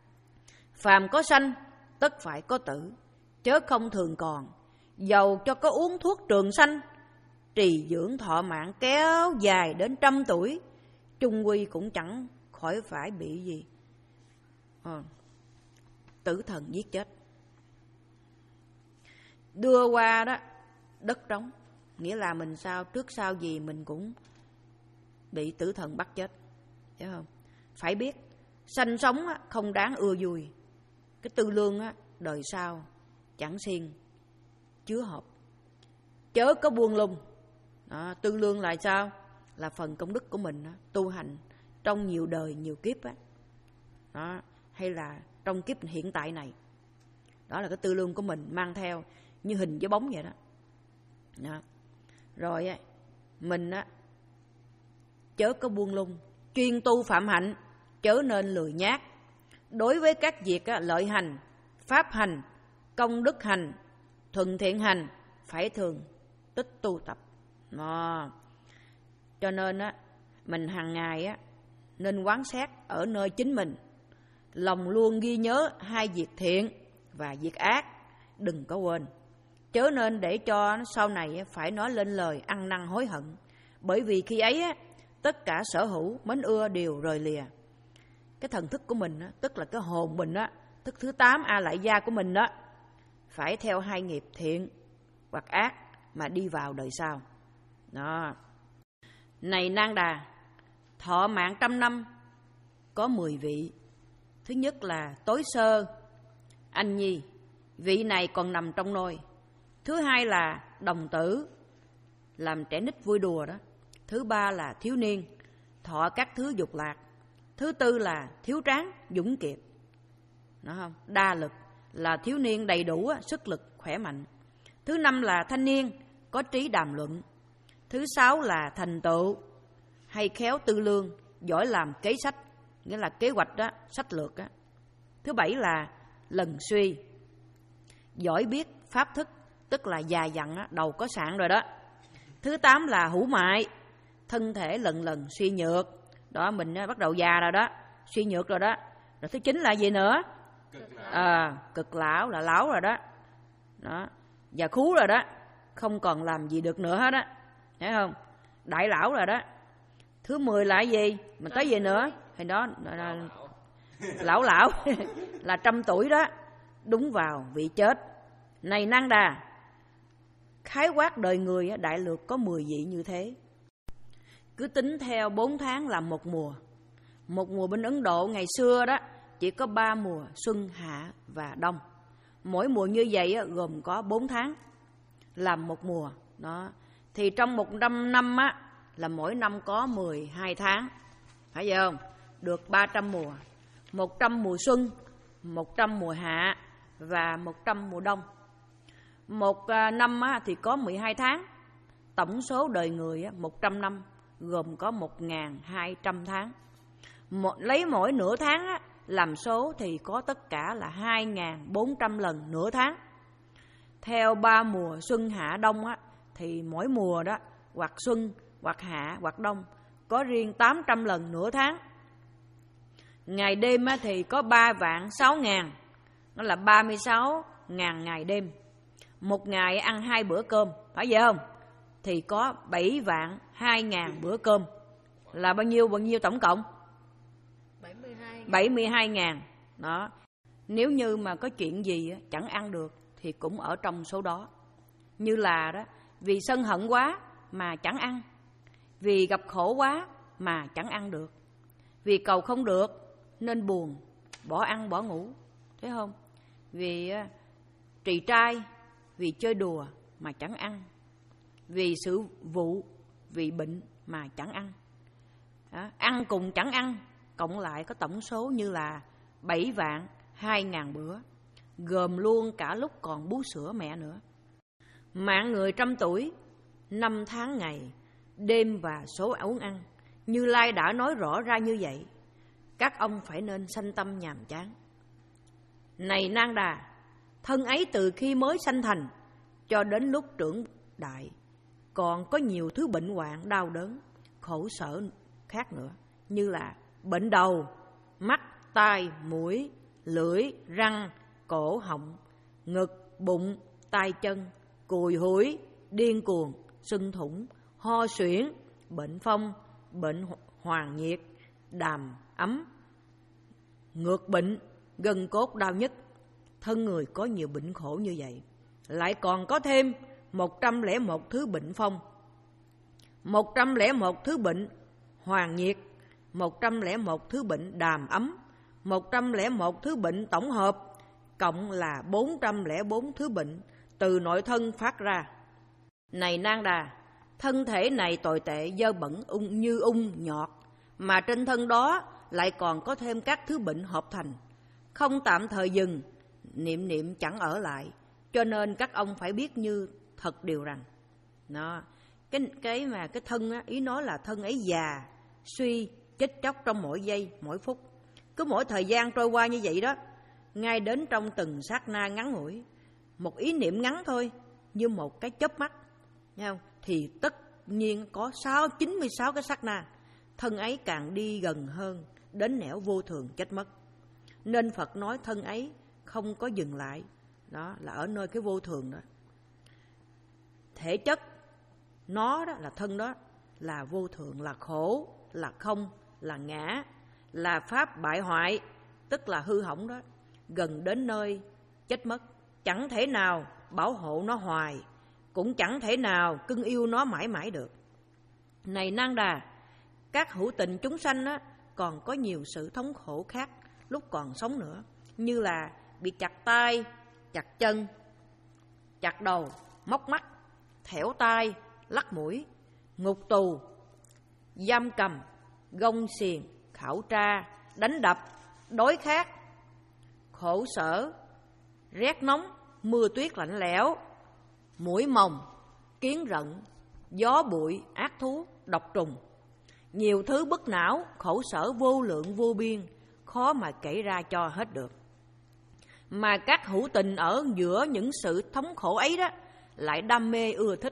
phàm có sanh, tất phải có tử, chớ không thường còn. Dầu cho có uống thuốc trường sanh, trì dưỡng thọ mạng kéo dài đến trăm tuổi, chung quy cũng chẳng khỏi phải bị gì à, tử thần giết chết. Đưa qua đó đất trống, nghĩa là mình sao trước sau gì mình cũng bị tử thần bắt chết, hiểu không? Phải biết sanh sống không đáng ưa vui, cái tư lương đời sau chẳng xiên chứa hộp, chớ có buông lung. Đó, tư lương là sao? Là phần công đức của mình đó, tu hành trong nhiều đời nhiều kiếp đó. Đó, hay là trong kiếp hiện tại này. Đó là cái tư lương của mình mang theo như hình với bóng vậy đó. Đó. Rồi mình á, chớ có buông lung, chuyên tu phạm hạnh, chớ nên lười nhác. Đối với các việc á, lợi hành, pháp hành, công đức hành, thuần thiện hành, phải thường tích tu tập. Đó. Cho nên á, mình hàng ngày á, nên quán xét ở nơi chính mình, lòng luôn ghi nhớ hai việc thiện và việc ác, đừng có quên. Chớ nên để cho sau này phải nói lên lời ăn năn hối hận, bởi vì khi ấy á, tất cả sở hữu mến ưa đều rời lìa. Cái thần thức của mình á, tức là cái hồn mình á, thức thứ tám a lại gia của mình á, phải theo hai nghiệp thiện hoặc ác mà đi vào đời sau. Đó. Này Nang Đà, thọ mạng trăm năm có mười vị. Thứ nhất là Tối Sơ Anh Nhi, vị này còn nằm trong nôi. Thứ hai là Đồng Tử, làm trẻ nít vui đùa đó. Thứ ba là Thiếu Niên, thọ các thứ dục lạc. Thứ tư là Thiếu Tráng, dũng kiệt, đó không? Đa lực, là thiếu niên đầy đủ sức lực khỏe mạnh. Thứ năm là Thanh Niên, có trí đàm luận. Thứ sáu là Thành Tựu, hay khéo tư lương, giỏi làm kế sách, nghĩa là kế hoạch đó, sách lược đó. Thứ bảy là Lần Suy, giỏi biết pháp thức, tức là già dặn đó, đầu có sạn rồi đó. Thứ tám là Hữu Mại, thân thể lần lần suy nhược, đó mình bắt đầu già rồi đó, suy nhược rồi đó. Rồi thứ chín là gì nữa? Cực lão. À, cực lão là lão rồi đó. Đó, già khú rồi đó, không còn làm gì được nữa hết á, thấy không? Đại lão rồi đó. Thứ mười là cái gì? Mà tới gì nữa? Thì đó là lão lão là trăm tuổi đó, đúng vào vị chết. Này Nang Đà, khái quát đời người đại lược có mười vị như thế. Cứ tính theo bốn tháng làm một mùa. Một mùa bên Ấn Độ ngày xưa đó chỉ có ba mùa, xuân, hạ và đông. Mỗi mùa như vậy gồm có bốn tháng làm một mùa. Đó. Thì trong một trăm năm á, là mỗi năm có mười hai tháng. Phải vậy không? Được ba trăm mùa. một trăm mùa xuân, một trăm mùa hạ và một trăm mùa đông. Một năm á, thì có mười hai tháng. Tổng số đời người á, một trăm năm gồm có một nghìn hai trăm tháng. Một, lấy mỗi nửa tháng á, làm số thì có tất cả là hai nghìn bốn trăm lần nửa tháng. Theo ba mùa xuân hạ đông á, thì mỗi mùa đó hoặc xuân, hoặc hạ, hoặc đông có riêng tám trăm lần nửa tháng. Ngày đêm á, thì có ba vạn sáu ngàn, nó là ba mươi sáu ngàn ngày đêm. Một ngày ăn hai bữa cơm, phải vậy không? Thì có bảy vạn hai ngàn bữa cơm. Là bao nhiêu, bao nhiêu tổng cộng? bảy mươi hai ngàn. Đó. Nếu như mà có chuyện gì chẳng ăn được thì cũng ở trong số đó. Như là đó, vì sân hận quá mà chẳng ăn, vì gặp khổ quá mà chẳng ăn được, vì cầu không được nên buồn, bỏ ăn bỏ ngủ, thấy không? Vì uh, trì trai, vì chơi đùa mà chẳng ăn, vì sự vụ, vì bệnh mà chẳng ăn. Đó. Ăn cùng chẳng ăn, cộng lại có tổng số như là bảy vạn hai ngàn bữa, gồm luôn cả lúc còn bú sữa mẹ nữa. Mạng người trăm tuổi, năm tháng ngày, đêm và số uống ăn, Như Lai đã nói rõ ra như vậy. Các ông phải nên sanh tâm nhàm chán. Này Nang Đà, thân ấy từ khi mới sanh thành cho đến lúc trưởng đại, còn có nhiều thứ bệnh hoạn đau đớn, khổ sở khác nữa, như là bệnh đầu, mắt, tai, mũi, lưỡi, răng, cổ, họng, ngực, bụng, tay chân, cùi hủi, điên cuồng, sưng thủng, ho suyễn, bệnh phong, bệnh hoàng nhiệt, đàm ấm, ngược bệnh, gân cốt đau nhức. Thân người có nhiều bệnh khổ như vậy, lại còn có thêm một trăm lẻ một thứ bệnh phong, một trăm lẻ một thứ bệnh hoàng nhiệt, một trăm lẻ một thứ bệnh đàm ấm, một trăm lẻ một thứ bệnh tổng hợp, cộng là bốn trăm lẻ bốn thứ bệnh từ nội thân phát ra. Này Nang Đà, thân thể này tồi tệ, dơ bẩn ung như ung nhọt, mà trên thân đó lại còn có thêm các thứ bệnh hợp thành, không tạm thời dừng, niệm niệm chẳng ở lại, cho nên các ông phải biết như thật điều rằng nó cái cái mà cái thân á, ý nói là thân ấy già, suy, chết chóc trong mỗi giây, mỗi phút. Cứ mỗi thời gian trôi qua như vậy đó, ngay đến trong từng sát na ngắn ngủi, một ý niệm ngắn thôi, như một cái chớp mắt, thấy không? Thì tất nhiên có sáu chín mươi sáu cái sát na, thân ấy càng đi gần hơn đến nẻo vô thường chết mất. Nên Phật nói thân ấy không có dừng lại, đó là ở nơi cái vô thường đó. Thể chất nó đó là thân đó, là vô thường, là khổ, là không, là ngã, là pháp bại hoại, tức là hư hỏng đó, gần đến nơi chết mất. Chẳng thể nào bảo hộ nó hoài, cũng chẳng thể nào cưng yêu nó mãi mãi được. Này Nang Đà, các hữu tình chúng sanh á, còn có nhiều sự thống khổ khác lúc còn sống nữa, như là bị chặt tay, chặt chân, chặt đầu, móc mắt, thẻo tai, lắc mũi, ngục tù, giam cầm, gông xiềng, khảo tra, đánh đập, đối khát, khổ sở, rét nóng, mưa tuyết lạnh lẽo, muỗi mồng, kiến rận, gió bụi, ác thú, độc trùng. Nhiều thứ bức não, khổ sở vô lượng vô biên, khó mà kể ra cho hết được. Mà các hữu tình ở giữa những sự thống khổ ấy đó lại đam mê ưa thích.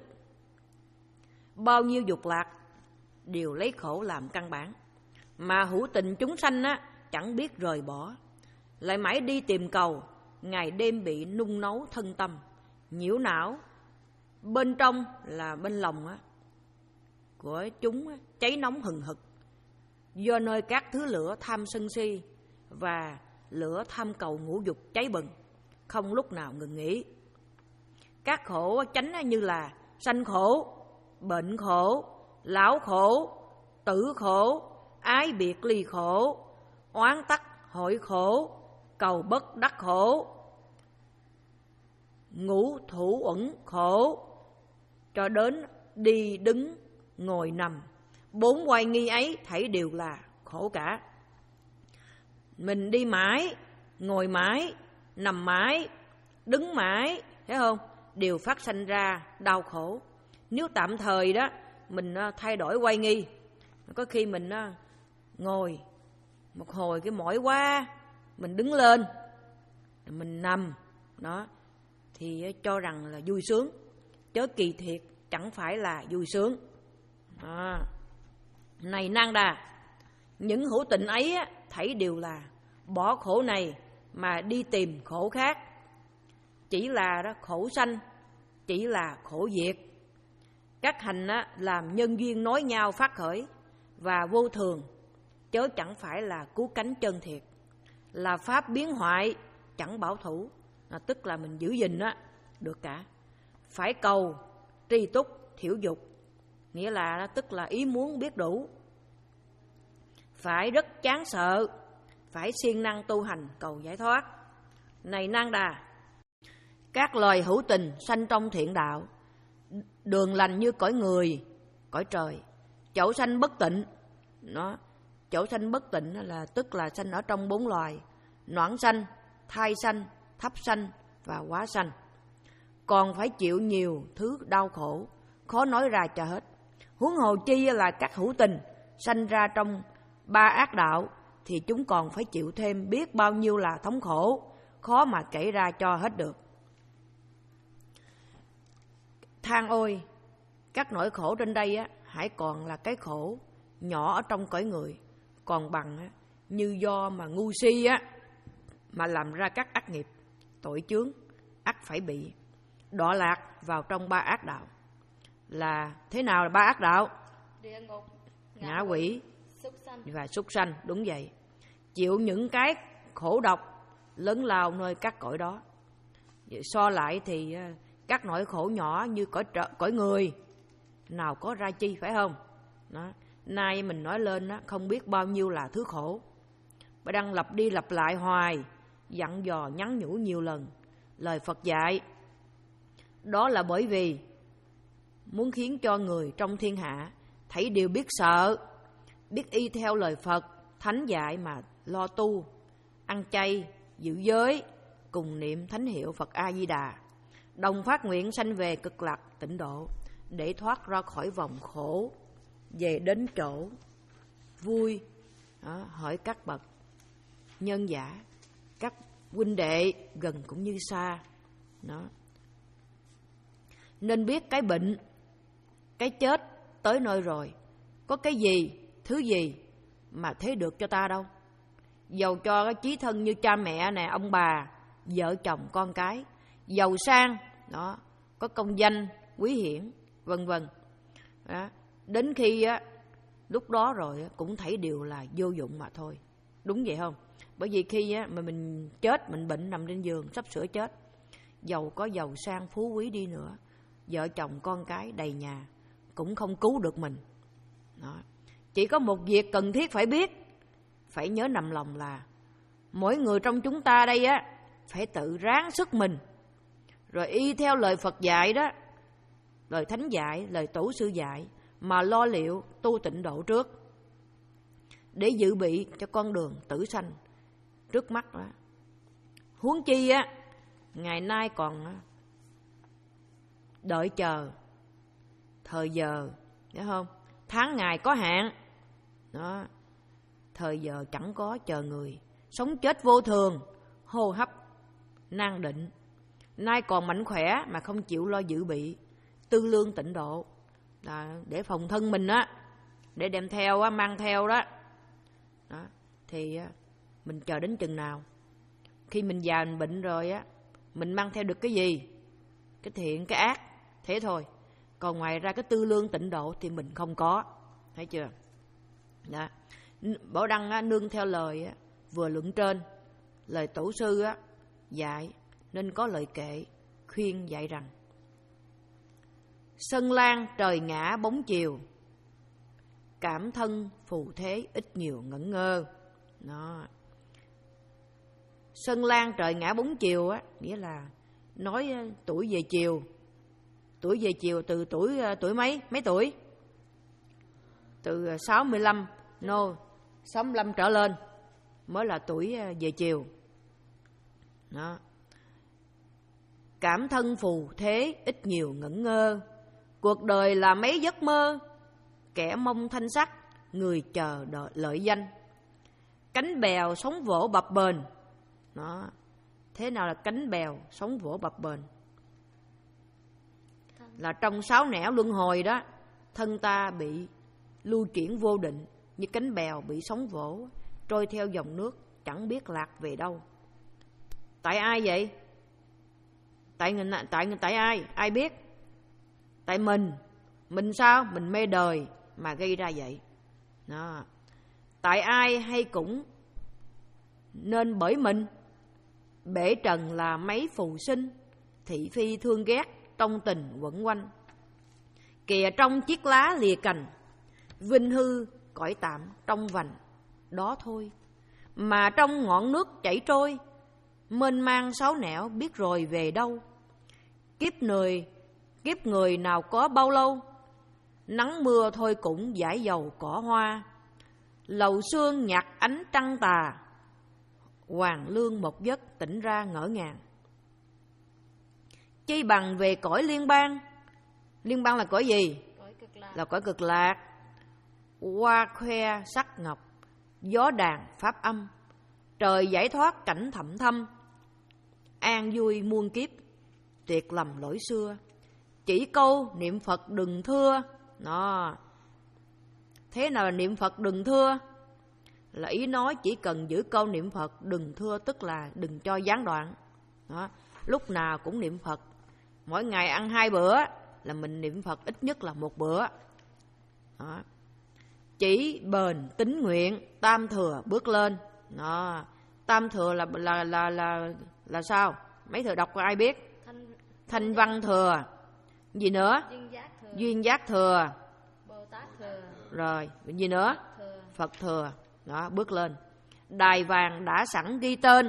Bao nhiêu dục lạc đều lấy khổ làm căn bản, mà hữu tình chúng sanh á, chẳng biết rời bỏ, lại mãi đi tìm cầu, ngày đêm bị nung nấu thân tâm, nhiễu não. Bên trong là bên lòng á, của chúng á, cháy nóng hừng hực, do nơi các thứ lửa tham sân si và lửa tham cầu ngũ dục cháy bừng, không lúc nào ngừng nghỉ. Các khổ chánh như là sanh khổ, bệnh khổ, lão khổ, tử khổ, ái biệt ly khổ, oán tắc hội khổ, cầu bất đắc khổ, ngũ thủ uẩn khổ, cho đến đi đứng ngồi nằm, bốn oai nghi ấy thảy đều là khổ cả. Mình đi mãi, ngồi mãi, nằm mãi, đứng mãi, thấy không? Đều phát sanh ra đau khổ. Nếu tạm thời đó mình thay đổi oai nghi, có khi mình ngồi một hồi cái mỏi quá, mình đứng lên, mình nằm, đó thì cho rằng là vui sướng, chớ kỳ thiệt chẳng phải là vui sướng. À, này Nang Đà, những hữu tình ấy á, thảy đều là bỏ khổ này mà đi tìm khổ khác. Chỉ là đó, khổ sanh, chỉ là khổ diệt. Các hành á, làm nhân duyên nối nhau phát khởi và vô thường, chớ chẳng phải là cứu cánh chân thiệt. Là pháp biến hoại, chẳng bảo thủ, à, tức là mình giữ gìn á, được cả. Phải cầu, tri túc, thiểu dục, nghĩa là tức là ý muốn biết đủ. Phải rất chán sợ, phải siêng năng tu hành cầu giải thoát. Này Nang Đà, các loài hữu tình sanh trong thiện đạo, đường lành như cõi người, cõi trời, chỗ sanh bất tịnh. Nó chỗ sanh bất tịnh là tức là sanh ở trong bốn loài: noãn sanh, thai sanh, thấp sanh và hóa sanh. Còn phải chịu nhiều thứ đau khổ, khó nói ra cho hết. Huống hồ chi là các hữu tình sanh ra trong ba ác đạo, thì chúng còn phải chịu thêm biết bao nhiêu là thống khổ, khó mà kể ra cho hết được. Than ôi, các nỗi khổ trên đây á, hãy còn là cái khổ nhỏ ở trong cõi người, còn bằng á, như do mà ngu si á mà làm ra các ác nghiệp, tội chướng, ắt phải bị đọa lạc vào trong ba ác đạo. Là thế nào là ba ác đạo? Địa ngục, ngạ quỷ súc sanh và súc sanh. Đúng vậy, chịu những cái khổ độc lớn lao nơi các cõi đó. Vậy so lại thì các nỗi khổ nhỏ như cõi trợ, cõi người nào có ra chi, phải không? Đó. Nay mình nói lên đó, không biết bao nhiêu là thứ khổ. Bà đang lặp đi lặp lại hoài, dặn dò nhắn nhủ nhiều lần lời Phật dạy. Đó là bởi vì muốn khiến cho người trong thiên hạ thấy đều biết sợ, biết y theo lời Phật thánh dạy mà lo tu, ăn chay, giữ giới, cùng niệm thánh hiệu Phật A Di Đà, đồng phát nguyện sanh về cực lạc tịnh độ, để thoát ra khỏi vòng khổ, về đến chỗ vui. Đó, hỏi các bậc nhân giả, các huynh đệ gần cũng như xa. Đó. Nên biết cái bệnh, cái chết tới nơi rồi, có cái gì, thứ gì mà thế được cho ta đâu. Dầu cho cái chí thân như cha mẹ nè, ông bà, vợ chồng con cái, giàu sang, đó, có công danh, quý hiển, vân vân. Đó. Đến khi á, lúc đó rồi cũng thấy đều là vô dụng mà thôi. Đúng vậy không? Bởi vì khi á, mà mình chết, mình bệnh nằm trên giường sắp sửa chết, dầu có giàu sang phú quý đi nữa, vợ chồng con cái đầy nhà, cũng không cứu được mình. Đó. Chỉ có một việc cần thiết phải biết, phải nhớ nằm lòng là mỗi người trong chúng ta đây á, phải tự ráng sức mình, rồi y theo lời Phật dạy đó, lời thánh dạy, lời tổ sư dạy, mà lo liệu tu tịnh độ trước, để dự bị cho con đường tử sanh trước mắt đó. Huống chi á, ngày nay còn đợi chờ thời giờ, hiểu không? Tháng ngày có hạn, đó, thời giờ chẳng có chờ người, sống chết vô thường, hô hấp nan định. Nay còn mạnh khỏe mà không chịu lo dự bị tư lương tịnh độ, là để phòng thân mình á, để đem theo á, mang theo đó. Đó thì mình chờ đến chừng nào? Khi mình già mình bệnh rồi á, mình mang theo được cái gì? Cái thiện, cái ác, thế thôi. Còn ngoài ra cái tư lương tịnh độ thì mình không có, thấy chưa? Đó. Bảo Đăng á, nương theo lời á, vừa luận trên, lời tổ sư á, dạy, nên có lời kệ khuyên dạy rằng: sân lan trời ngã bóng chiều, cảm thân phù thế ít nhiều ngẩn ngơ. Đó. Sân lan trời ngã bóng chiều á, nghĩa là nói tuổi về chiều. Tuổi về chiều từ tuổi tuổi mấy? Mấy tuổi? Từ sáu mươi lăm, no, sáu mươi lăm trở lên mới là tuổi về chiều. Đó. Cảm thân phù thế ít nhiều ngẩn ngơ, cuộc đời là mấy giấc mơ, kẻ mong thanh sắc, người chờ đợi lợi danh. Cánh bèo sóng vỗ bập bềnh. Đó. Thế nào là cánh bèo sóng vỗ bập bềnh? Là trong sáu nẻo luân hồi đó, thân ta bị lưu chuyển vô định, như cánh bèo bị sóng vỗ, trôi theo dòng nước, chẳng biết lạc về đâu. Tại ai vậy? Tại người, tại tại ai? Ai biết? Tại mình. Mình sao? Mình mê đời mà gây ra vậy. Đó. Tại ai hay cũng nên bởi mình. Bể trần là mấy phù sinh, thị phi thương ghét, trong tình quẩn quanh. Kìa trong chiếc lá lìa cành, vinh hư cõi tạm trong vành. Đó thôi, mà trong ngọn nước chảy trôi, mênh mang sáu nẻo biết rồi về đâu. Kiếp người, kiếp người nào có bao lâu, nắng mưa thôi cũng dãi dầu cỏ hoa. Lầu sương nhạt ánh trăng tà, hoàng lương một giấc tỉnh ra ngỡ ngàng. Chi bằng về cõi liên bang. Liên bang là cõi gì? Cõi cực lạc. Là cõi cực lạc. Hoa khoe sắc ngọc, gió đàn pháp âm, trời giải thoát cảnh thẳm thâm. An vui muôn kiếp, tuyệt lầm lỗi xưa, chỉ câu niệm Phật đừng thưa. Đó. Thế nào là niệm Phật đừng thưa? Là ý nói chỉ cần giữ câu niệm Phật đừng thưa, tức là đừng cho gián đoạn. Đó. Lúc nào cũng niệm Phật. Mỗi ngày ăn hai bữa là mình niệm Phật ít nhất là một bữa. Đó. Chỉ bền tín nguyện, tam thừa bước lên. Đó. Tam thừa là là là là là sao? Mấy thừa đọc có ai biết? Thanh, Thanh văn thừa. Gì nữa? duyên giác thừa, Duyên giác thừa. Bồ Tát thừa, Rồi, gì nữa? thừa. Phật thừa. Đó, bước lên. Đài vàng đã sẵn ghi tên,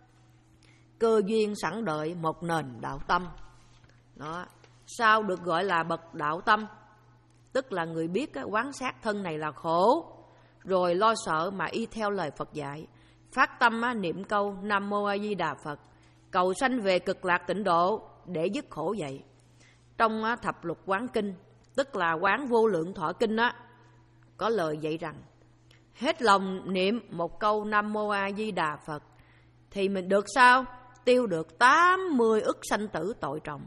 cơ duyên sẵn đợi một nền đạo tâm. Đó. Sao được gọi là bậc đạo tâm? Tức là người biết quán sát thân này là khổ, rồi lo sợ mà y theo lời Phật dạy. Phát tâm niệm câu Nam Mô A Di Đà Phật, cầu sanh về cực lạc tịnh độ để dứt khổ vậy. Trong thập lục quán kinh, tức là quán vô lượng thọ kinh á, có lời dạy rằng hết lòng niệm một câu Nam Mô A Di Đà Phật thì mình được sao? Tiêu được tám mươi ức sanh tử tội trọng.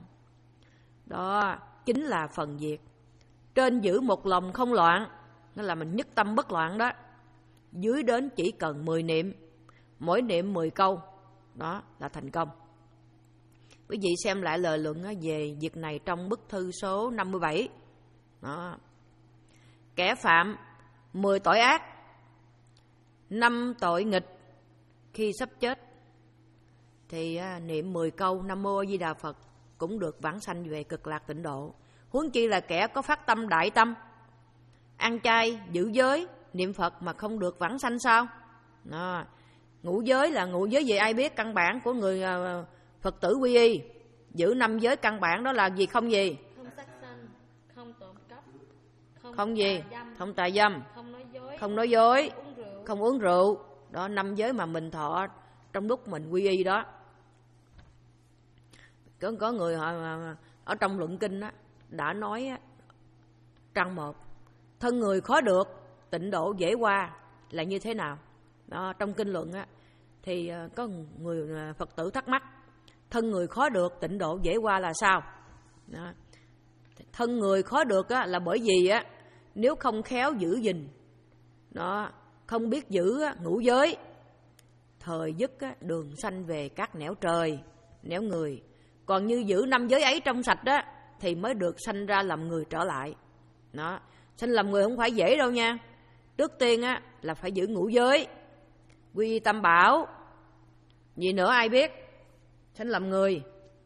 Đó chính là phần diệt. Trên giữ một lòng không loạn, nghĩa là mình nhất tâm bất loạn đó. Dưới đến chỉ cần mười niệm, mỗi niệm mười câu, đó là thành công. Quý vị xem lại lời luận về việc này trong bức thư số năm mươi bảy. Đó. Kẻ phạm mười tội ác, năm tội nghịch, khi sắp chết thì à, niệm mười câu Nam Mô A Di Đà Phật cũng được vãng sanh về cực lạc tịnh độ. Huống chi là kẻ có phát tâm đại tâm, ăn chay giữ giới niệm Phật mà không được vãng sanh sao? Đó. Ngũ giới là ngũ giới gì ai biết? Căn bản của người à, Phật tử quy y. Giữ năm giới căn bản đó là gì? Không gì? Không sát sanh, không trộm cắp, không, Không gì? tà dâm, Không tà dâm, không nói dối, không nói dối, không uống rượu. không uống rượu. Đó năm giới mà mình thọ trong lúc mình quy y đó. Có, có người họ ở trong luận kinh đó, đã nói trang một, thân người khó được, tịnh độ dễ qua là như thế nào? Đó, trong kinh luận á, thì có người Phật tử thắc mắc, thân người khó được, tịnh độ dễ qua là sao? Đó. Thân người khó được á, là bởi vì á, nếu không khéo giữ gìn, đó, không biết giữ á, ngũ giới, thời dứt á, đường sanh về các nẻo trời, nẻo người. Còn như giữ năm giới ấy trong sạch đó thì mới được sanh ra làm người trở lại. Đó. Sanh làm người không phải dễ đâu nha. Trước tiên á là phải giữ ngũ giới, quy y tam bảo. Gì nữa ai biết? Sanh làm người,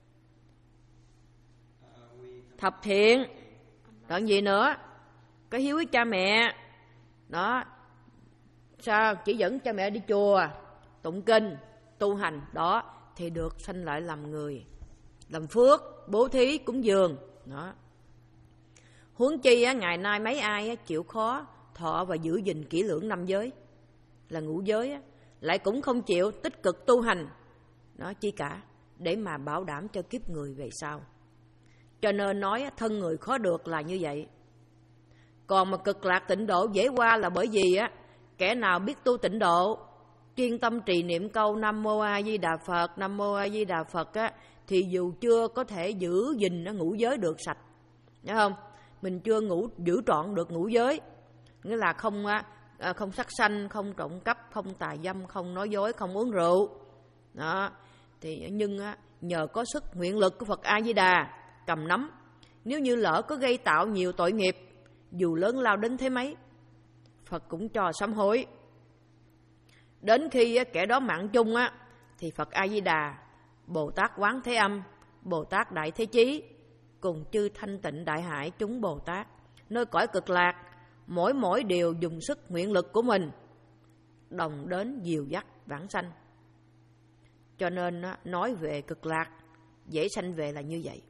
thập thiện, còn gì nữa? Có hiếu với cha mẹ. Đó. Sao? Chỉ dẫn cha mẹ đi chùa, tụng kinh, tu hành. Đó thì được sanh lại làm người, làm phước, bố thí, cúng dường. Đó. Huống chi á, ngày nay mấy ai á, chịu khó thọ và giữ gìn kỹ lưỡng năm giới là ngũ giới á, lại cũng không chịu tích cực tu hành. Đó chi cả để mà bảo đảm cho kiếp người về sau. Cho nên nói thân người khó được là như vậy. Còn mà cực lạc tịnh độ dễ qua là bởi vì á, kẻ nào biết tu tịnh độ, chuyên tâm trì niệm câu Nam Mô A Di Đà Phật, Nam Mô A Di Đà Phật á, thì dù chưa có thể giữ gìn ngũ giới được sạch, thấy không? Mình chưa ngủ giữ trọn được ngũ giới, nghĩa là không không sát sanh, không trộm cắp, không tà dâm, không nói dối, không uống rượu. Đó. Thì nhưng á, nhờ có sức nguyện lực của Phật A Di Đà cầm nắm, nếu như lỡ có gây tạo nhiều tội nghiệp, dù lớn lao đến thế mấy, Phật cũng cho sám hối. Đến khi á, kẻ đó mạng chung á, thì Phật A Di Đà, Bồ Tát Quán Thế Âm, Bồ Tát Đại Thế Chí cùng chư thanh tịnh đại hải chúng Bồ Tát nơi cõi cực lạc, mỗi mỗi điều dùng sức nguyện lực của mình đồng đến dìu dắt vãng sanh. Cho nên á, nói về cực lạc dễ sanh về là như vậy.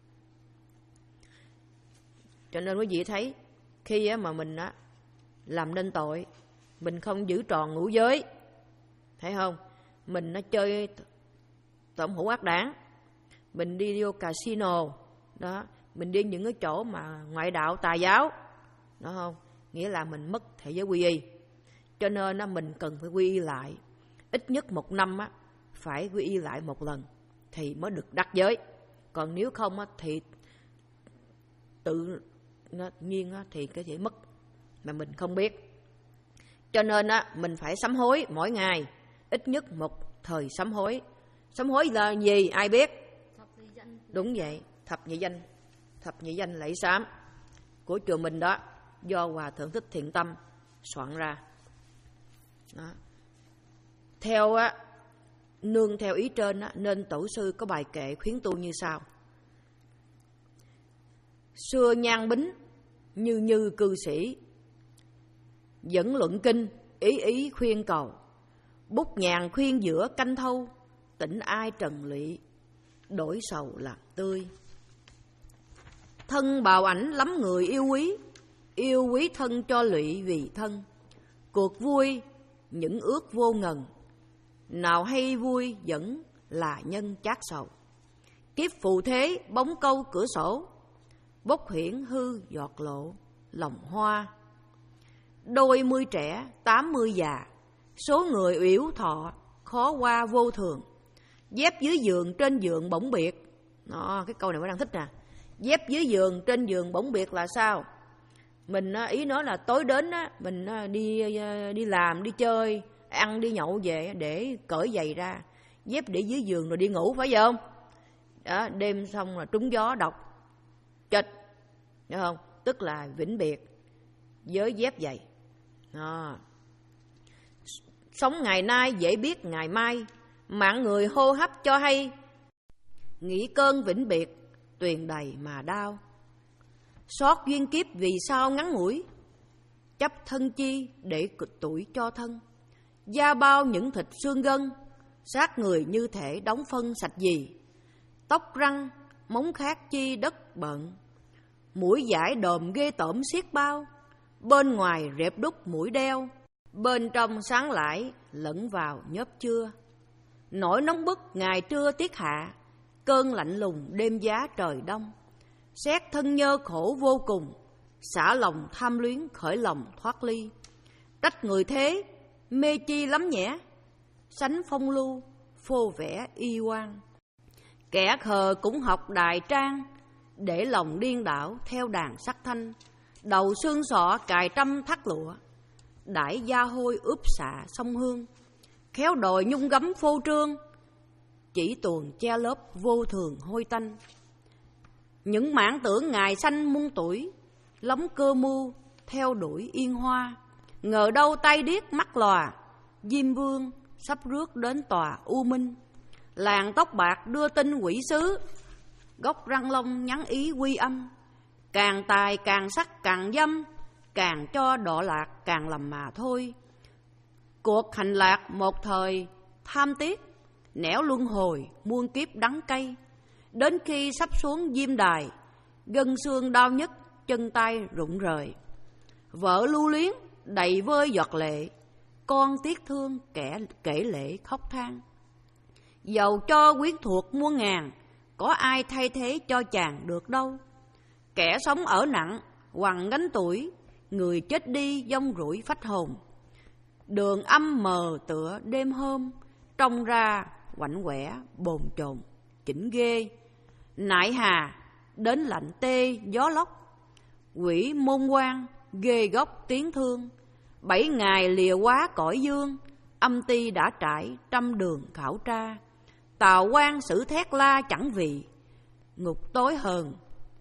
Cho nên quý vị thấy khi á, mà mình á, làm nên tội, mình không giữ tròn ngũ giới, thấy không? Mình nó chơi tổn hữu ác đảng, mình đi vô casino, đó, mình đi những cái chỗ mà ngoại đạo tà giáo, đó không? Nghĩa là mình mất thể giới quy y. Cho nên á, mình cần phải quy y lại, ít nhất một năm á, phải quy y lại một lần thì mới được đắc giới. Còn nếu không á, thì tự nhiên á, thì cái thể mất mà mình không biết. Cho nên á, mình phải sám hối mỗi ngày, ít nhất một thời sám hối. Sám hối là gì ai biết? Đúng vậy, thập nhị danh. Thập nhị danh lạy sám của chùa mình đó, do Hòa Thượng Thích Thiện Tâm soạn ra. Đó. Theo á, nương theo ý trên á, nên tổ sư có bài kệ khuyến tu như sau: xưa nhan bính như như cư sĩ, dẫn luận kinh ý ý khuyên cầu, bút nhàn khuyên giữa canh thâu, tỉnh ai trần lụy đổi sầu làm tươi. Thân bào ảnh lắm người yêu quý, yêu quý thân cho lụy vì thân. Cuộc vui những ước vô ngần, nào hay vui vẫn là nhân chát sầu. Kiếp phù thế bóng câu cửa sổ, bốc huyễn hư giọt lộ lòng hoa. Đôi mươi trẻ tám mươi già, số người uyển thọ khó qua vô thường. Dép dưới giường trên giường bỗng biệt. Đó, cái câu này mới đang thích nè. Dép dưới giường trên giường bỗng biệt là sao? Mình ý nói là tối đến á, mình đi đi làm, đi chơi, ăn, đi nhậu về để cởi giày ra, dép để dưới giường rồi đi ngủ, phải không? Đó, đêm xong là trúng gió độc chịch, hiểu không? Tức là vĩnh biệt với dép giày. Đó. Sống ngày nay dễ biết ngày mai, mạng người hô hấp cho hay. Nghĩ cơn vĩnh biệt tuyền đầy mà đau. Xót duyên kiếp vì sao ngắn ngủi, chấp thân chi để cực tuổi cho thân. Da bao những thịt xương gân, xác người như thể đóng phân sạch gì. Tóc răng móng khác chi đất bận, mũi dải đờm ghê tởm xiết bao. Bên ngoài rẹp đúc mũi đeo, bên trong sáng lãi lẫn vào nhớp chưa. Nỗi nóng bức ngày trưa tiết hạ, cơn lạnh lùng đêm giá trời đông. Xét thân nhơ khổ vô cùng, xả lòng tham luyến khởi lòng thoát ly. Trách người thế mê chi lắm nhẽ, sánh phong lưu phô vẽ y oan. Kẻ khờ cũng học đài trang, để lòng điên đảo theo đàn sắc thanh. Đầu xương sọ cài trăm thắt lụa, đãi da hôi ướp xạ sông hương. Khéo đòi nhung gấm phô trương, chỉ tuồng che lớp vô thường hôi tanh. Những mãn tưởng ngày xanh muôn tuổi, lóng cơ mưu theo đuổi yên hoa. Ngờ đâu tay điếc mắt lòa, Diêm Vương sắp rước đến tòa U Minh. Làng tóc bạc đưa tin quỷ sứ, gốc răng long nhắn ý quy âm. Càng tài càng sắc càng dâm, càng cho đọa lạc càng lầm mà thôi. Cuộc hành lạc một thời tham tiếc, nẻo luân hồi muôn kiếp đắng cay. Đến khi sắp xuống diêm đài, gân xương đau nhức, chân tay rụng rời. Vợ lưu luyến đầy vơi giọt lệ, con tiếc thương kẻ kể lệ khóc than. Dầu cho quyến thuộc muôn ngàn, có ai thay thế cho chàng được đâu. Kẻ sống ở nặng quằn gánh tuổi, người chết đi dông rủi phách hồn. Đường âm mờ tựa đêm hôm, trông ra quạnh quẻ bồn chồn chỉnh ghê. Nại hà đến lạnh tê gió lốc, quỷ môn quan ghê góc tiếng thương. Bảy ngày lìa quá cõi dương, âm ti đã trải trăm đường khảo tra. Tào quan xử thét la chẳng vì, ngục tối hờn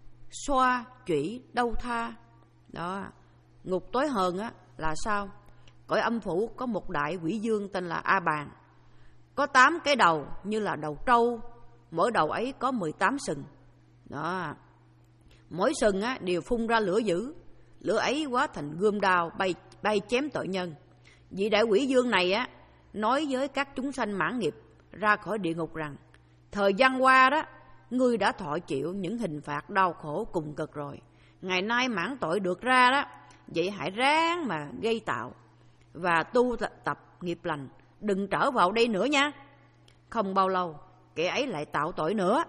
xoa chủy đâu tha. Đó, ngục tối hờn á là sao? Cõi âm phủ có một đại quỷ dương tên là A Bàn, có tám cái đầu như là đầu trâu, mỗi đầu ấy có mười tám sừng. Đó, mỗi sừng á đều phun ra lửa dữ, lửa ấy hóa thành gươm đao bay bay chém tội nhân. Vị đại quỷ dương này á nói với các chúng sanh mãn nghiệp ra khỏi địa ngục rằng: thời gian qua đó, ngươi đã thọ chịu những hình phạt đau khổ cùng cực rồi. Ngày nay mãn tội được ra đó, vậy hãy ráng mà gây tạo và tu tập nghiệp lành, đừng trở vào đây nữa nha. Không bao lâu kẻ ấy lại tạo tội nữa.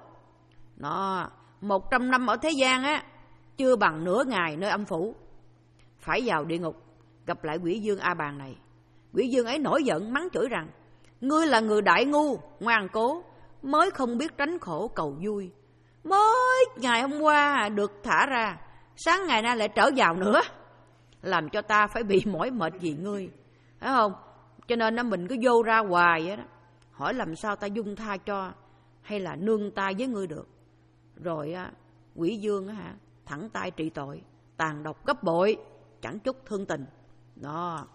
Nó một trăm năm ở thế gian á chưa bằng nửa ngày nơi âm phủ. Phải vào địa ngục gặp lại quỷ dương A Bàn này. Quỷ dương ấy nổi giận mắng chửi rằng: ngươi là người đại ngu ngoan cố, mới không biết tránh khổ cầu vui. Mới ngày hôm qua được thả ra, sáng ngày nay lại trở vào nữa, làm cho ta phải bị mỏi mệt vì ngươi, phải không? Cho nên nó mình cứ vô ra hoài vậy đó, hỏi làm sao ta dung tha cho, hay là nương tay với ngươi được. Rồi á, quỷ dương á hả, thẳng tay trị tội, tàn độc gấp bội, chẳng chút thương tình. Đó,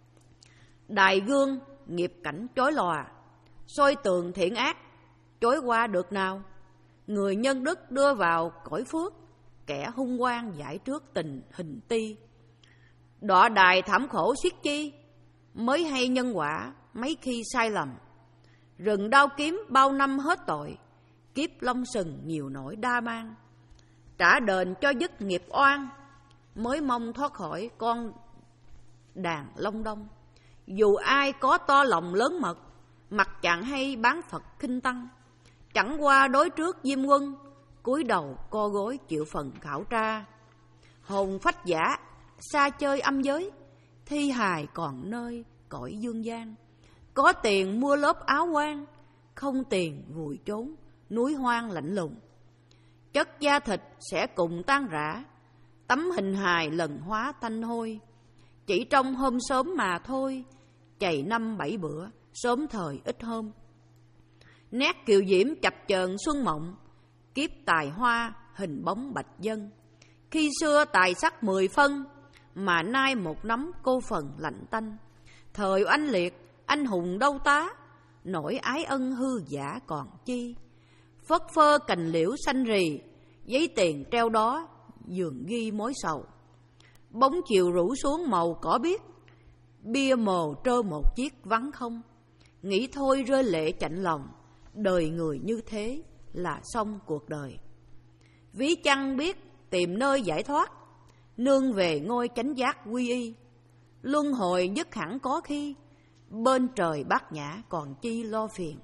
đài gương nghiệp cảnh chói lòa, soi tường thiện ác chối qua được nào. Người nhân đức đưa vào cõi phước, kẻ hung quan giải trước tình hình ti. Đọa đài thảm khổ xiết chi, mới hay nhân quả mấy khi sai lầm. Rừng đao kiếm bao năm hết tội, kiếp long sừng nhiều nỗi đa mang. Trả đền cho dứt nghiệp oan, mới mong thoát khỏi con đàn long đông. Dù ai có to lòng lớn mật, mặt chẳng hay bán Phật khinh tăng. Chẳng qua đối trước Diêm Quân, cúi đầu co gối chịu phần khảo tra. Hồn phách giả xa chơi âm giới, thi hài còn nơi cõi dương gian. Có tiền mua lớp áo quan, không tiền vùi trốn núi hoang lạnh lùng. Chất da thịt sẽ cùng tan rã, tấm hình hài lần hóa tanh hôi. Chỉ trong hôm sớm mà thôi, chày năm bảy bữa, sớm thời ít hôm. Nét kiều diễm chập chờn xuân mộng, kiếp tài hoa hình bóng bạch dân. Khi xưa tài sắc mười phân, mà nay một nắm cô phần lạnh tanh. Thời oanh liệt, anh hùng đâu tá, nỗi ái ân hư giả còn chi. Phất phơ cành liễu xanh rì, giấy tiền treo đó dường ghi mối sầu. Bóng chiều rủ xuống màu cỏ biếc, bia mồ trơ một chiếc vắng không. Nghĩ thôi rơi lệ chạnh lòng, đời người như thế là xong cuộc đời. Ví chăng biết tìm nơi giải thoát, nương về ngôi chánh giác quy y. Luân hồi dứt hẳn có khi, bên trời bát nhã còn chi lo phiền.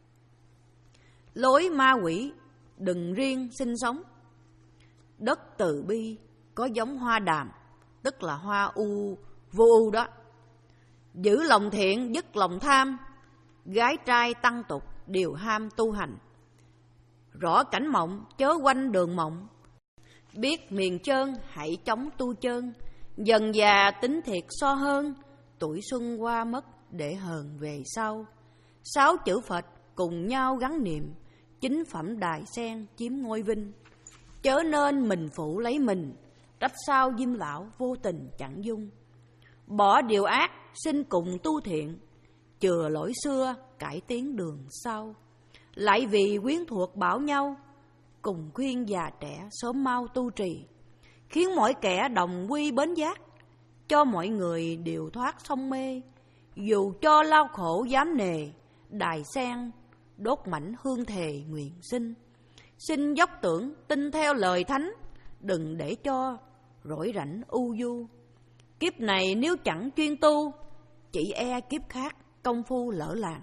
Lối ma quỷ đừng riêng sinh sống, đất từ bi có giống hoa đàm, tức là hoa u vô ưu đó. Giữ lòng thiện dứt lòng tham, gái trai tăng tục đều ham tu hành. Rõ cảnh mộng chớ quanh đường mộng, biết miền trơn hãy chống tu trơn. Dần già tính thiệt so hơn, tuổi xuân qua mất để hờn về sau. Sáu chữ Phật cùng nhau gắn niệm, chính phẩm đài sen chiếm ngôi vinh. Chớ nên mình phụ lấy mình, trách sao Diêm lão vô tình chẳng dung. bỏ điều ác, xin cùng tu thiện, chừa lỗi xưa, cải tiến đường sau. Lại vì quyến thuộc bảo nhau, cùng khuyên già trẻ sớm mau tu trì, khiến mọi kẻ đồng quy bến giác, cho mọi người đều thoát sông mê. Dù cho lao khổ dám nề, đài sen đốt mảnh hương thề nguyện sinh. Xin dốc tưởng tin theo lời thánh, đừng để cho rỗi rảnh u du. Kiếp này nếu chẳng chuyên tu, chỉ e kiếp khác công phu lỡ làng.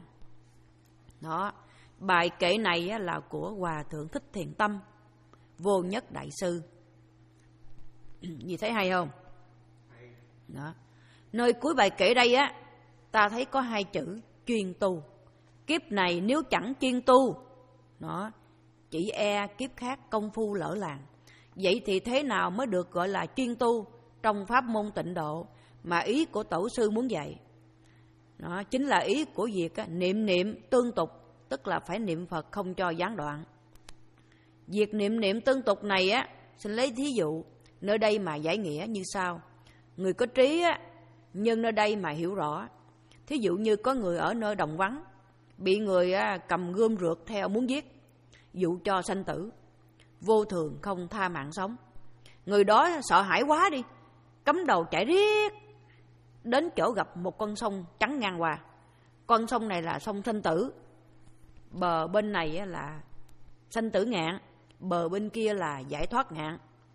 Đó, bài kệ này là của Hòa Thượng Thích Thiền Tâm, Vô Nhất Đại Sư. Gì thấy hay không? Đó. Nơi cuối bài kệ đây á, ta thấy có hai chữ chuyên tu. Kiếp này nếu chẳng chuyên tu, đó, chỉ e kiếp khác công phu lỡ làng. Vậy thì thế nào mới được gọi là chuyên tu trong pháp môn tịnh độ mà ý của tổ sư muốn dạy? Đó chính là ý của việc á, niệm niệm tương tục, tức là phải niệm Phật không cho gián đoạn. Việc niệm niệm tương tục này á, xin lấy thí dụ nơi đây mà giải nghĩa như sau. Người có trí á, nhưng nơi đây mà hiểu rõ. Thí dụ như có người ở nơi đồng vắng, bị người á, cầm gươm rượt theo muốn giết, dụ cho sanh tử, vô thường không tha mạng sống. Người đó sợ hãi quá đi, cắm đầu chạy riết đến chỗ gặp một con sông trắng ngang qua. Con sông này là sông sanh tử, bờ bên này là sanh tử ngạn, bờ bên kia là giải thoát ngạn.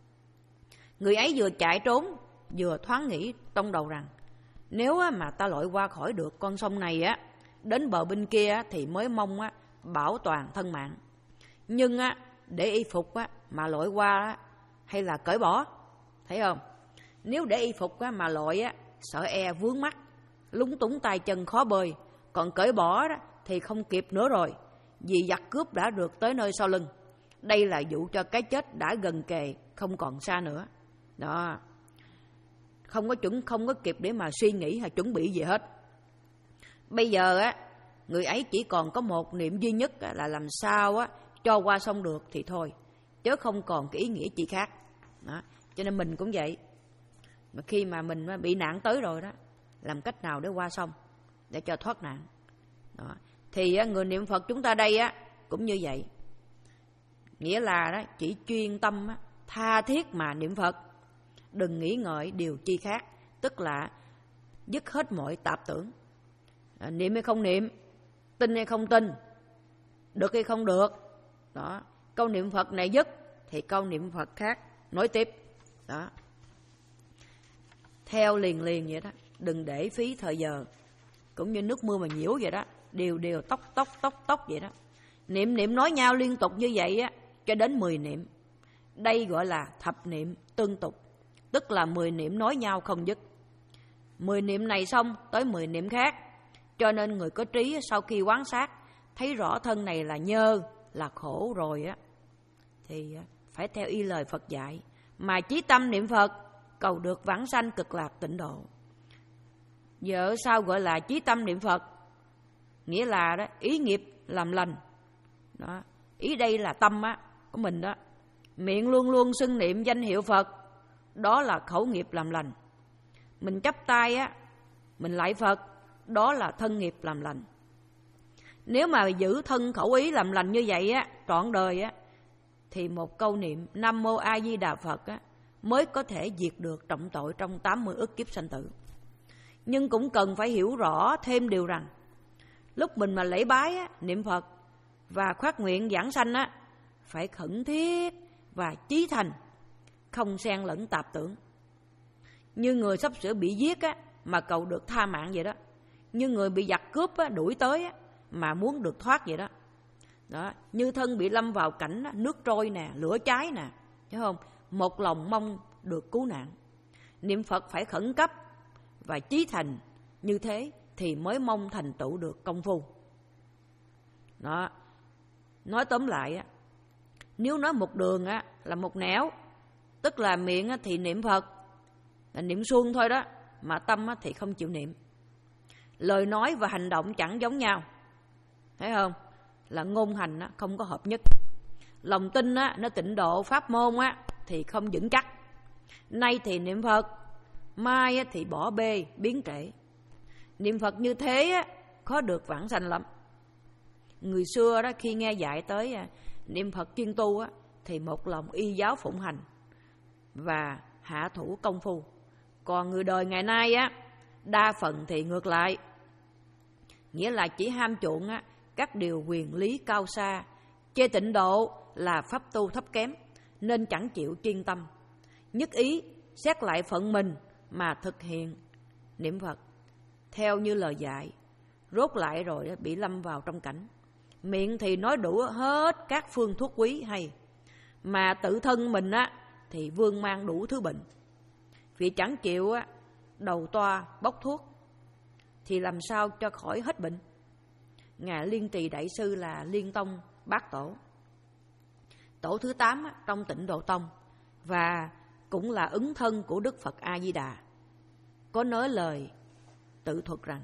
Người ấy vừa chạy trốn vừa thoáng nghĩ trong đầu rằng, nếu mà ta lội qua khỏi được con sông này á, đến bờ bên kia thì mới mong á bảo toàn thân mạng. Nhưng á để y phục á mà lội qua á, hay là cởi bỏ, thấy không? Nếu để y phục á mà lội á, sợ e vướng mắt, lúng túng tay chân khó bơi. Còn cởi bỏ đó thì không kịp nữa rồi, vì giặc cướp đã được tới nơi sau lưng. Đây là dụ cho cái chết đã gần kề, không còn xa nữa. Đó, không có chuẩn không có kịp để mà suy nghĩ hay chuẩn bị gì hết. Bây giờ á, người ấy chỉ còn có một niệm duy nhất là làm sao á cho qua sông được thì thôi, chứ không còn cái ý nghĩa gì khác. Đó, cho nên mình cũng vậy. Mà khi mà mình bị nạn tới rồi đó, làm cách nào để qua sông để cho thoát nạn. Đó, thì người niệm Phật chúng ta đây á cũng như vậy. Nghĩa là đó, chỉ chuyên tâm á, tha thiết mà niệm Phật, đừng nghĩ ngợi điều chi khác, tức là dứt hết mọi tạp tưởng. À, niệm hay không niệm, tin hay không tin, được hay không được. Đó, câu niệm Phật này dứt thì câu niệm Phật khác nối tiếp. Đó, theo liền liền vậy đó, đừng để phí thời giờ. Cũng như nước mưa mà nhiễu vậy đó, đều đều tóc tóc tóc tóc vậy đó. Niệm niệm nói nhau liên tục như vậy á, cho đến mười niệm. Đây gọi là thập niệm tương tục, tức là mười niệm nói nhau không dứt. Mười niệm này xong tới mười niệm khác. Cho nên người có trí sau khi quán sát thấy rõ thân này là nhơ, là khổ rồi á, thì phải theo y lời Phật dạy mà chí tâm niệm Phật, cầu được vãng sanh cực lạc tịnh độ. Giờ sao gọi là chí tâm niệm Phật? Nghĩa là đó, ý nghiệp làm lành. Đó, ý đây là tâm á của mình đó. Miệng luôn luôn xưng niệm danh hiệu Phật, đó là khẩu nghiệp làm lành. Mình chắp tay á, mình lạy Phật, đó là thân nghiệp làm lành. Nếu mà giữ thân khẩu ý làm lành như vậy á, trọn đời á, thì một câu niệm Nam Mô A Di Đà Phật á, mới có thể diệt được trọng tội trong tám mươi ức kiếp sanh tử. Nhưng cũng cần phải hiểu rõ thêm điều rằng, lúc mình mà lễ bái á, niệm Phật và khoát nguyện giảng sanh á, phải khẩn thiết và chí thành, không xen lẫn tạp tưởng. Như người sắp sửa bị giết á, mà cầu được tha mạng vậy đó. Như người bị giặc cướp á, đuổi tới á, mà muốn được thoát vậy đó. Đó, như thân bị lâm vào cảnh á, nước trôi nè, lửa cháy nè, thấy không? Một lòng mong được cứu nạn. Niệm Phật phải khẩn cấp và chí thành, như thế thì mới mong thành tựu được công phu. Đó, nói tóm lại á, nếu nói một đường á là một nẻo, tức là miệng á thì niệm Phật, là niệm suông thôi đó, mà tâm á thì không chịu niệm. Lời nói và hành động chẳng giống nhau, thấy không? Là ngôn hành á không có hợp nhất. Lòng tin á nó tịnh độ pháp môn á thì không vững chắc. Nay thì niệm Phật, mai thì bỏ bê biến trễ. Niệm Phật như thế khó được vãng sanh lắm. Người xưa đó khi nghe dạy tới niệm Phật chuyên tu á, thì một lòng y giáo phụng hành và hạ thủ công phu. Còn người đời ngày nay á, đa phần thì ngược lại, nghĩa là chỉ ham chuộng á, các điều quyền lý cao xa, chê tịnh độ là pháp tu thấp kém, nên chẳng chịu chuyên tâm, nhất ý xét lại phận mình mà thực hiện niệm Phật theo như lời dạy. Rốt lại rồi bị lâm vào trong cảnh miệng thì nói đủ hết các phương thuốc quý hay, mà tự thân mình á thì vương mang đủ thứ bệnh. Vì chẳng chịu á đầu toa bốc thuốc thì làm sao cho khỏi hết bệnh. Ngài Liên Trì Đại Sư là Liên Tông Bát Tổ, tổ thứ tám á, trong Tịnh Độ Tông, và cũng là ứng thân của Đức Phật A Di Đà, có nói lời tự thuật rằng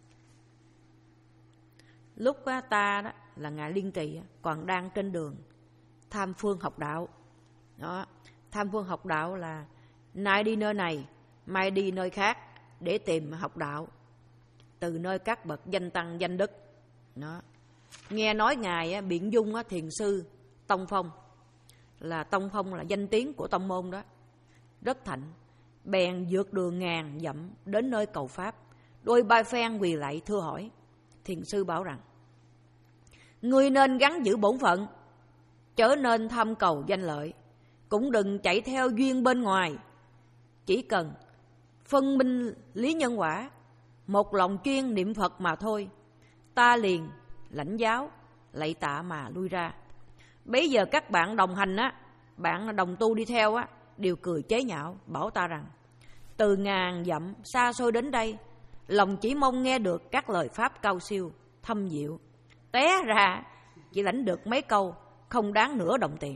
lúc á, ta đó là Ngài Liên Trì còn đang trên đường tham phương học đạo. Đó, tham phương học đạo là nay đi nơi này, mai đi nơi khác để tìm học đạo từ nơi các bậc danh tăng danh đức. Đó. Nghe nói Ngài Biện Dung thiền sư Tông Phong, là Tông Phong là danh tiếng của tông môn đó, rất thạnh, bèn vượt đường ngàn dặm đến nơi cầu pháp, đôi ba phen quỳ lạy thưa hỏi. Thiền sư bảo rằng: ngươi nên gắn giữ bổn phận, chớ nên tham cầu danh lợi, cũng đừng chạy theo duyên bên ngoài, chỉ cần phân minh lý nhân quả, một lòng chuyên niệm Phật mà thôi. Ta liền lãnh giáo lạy tạ mà lui ra. Bây giờ các bạn đồng hành á, bạn đồng tu đi theo á, đều cười chế nhạo, bảo ta rằng: từ ngàn dặm xa xôi đến đây, lòng chỉ mong nghe được các lời pháp cao siêu thâm diệu, té ra chỉ lãnh được mấy câu, không đáng nửa đồng tiền.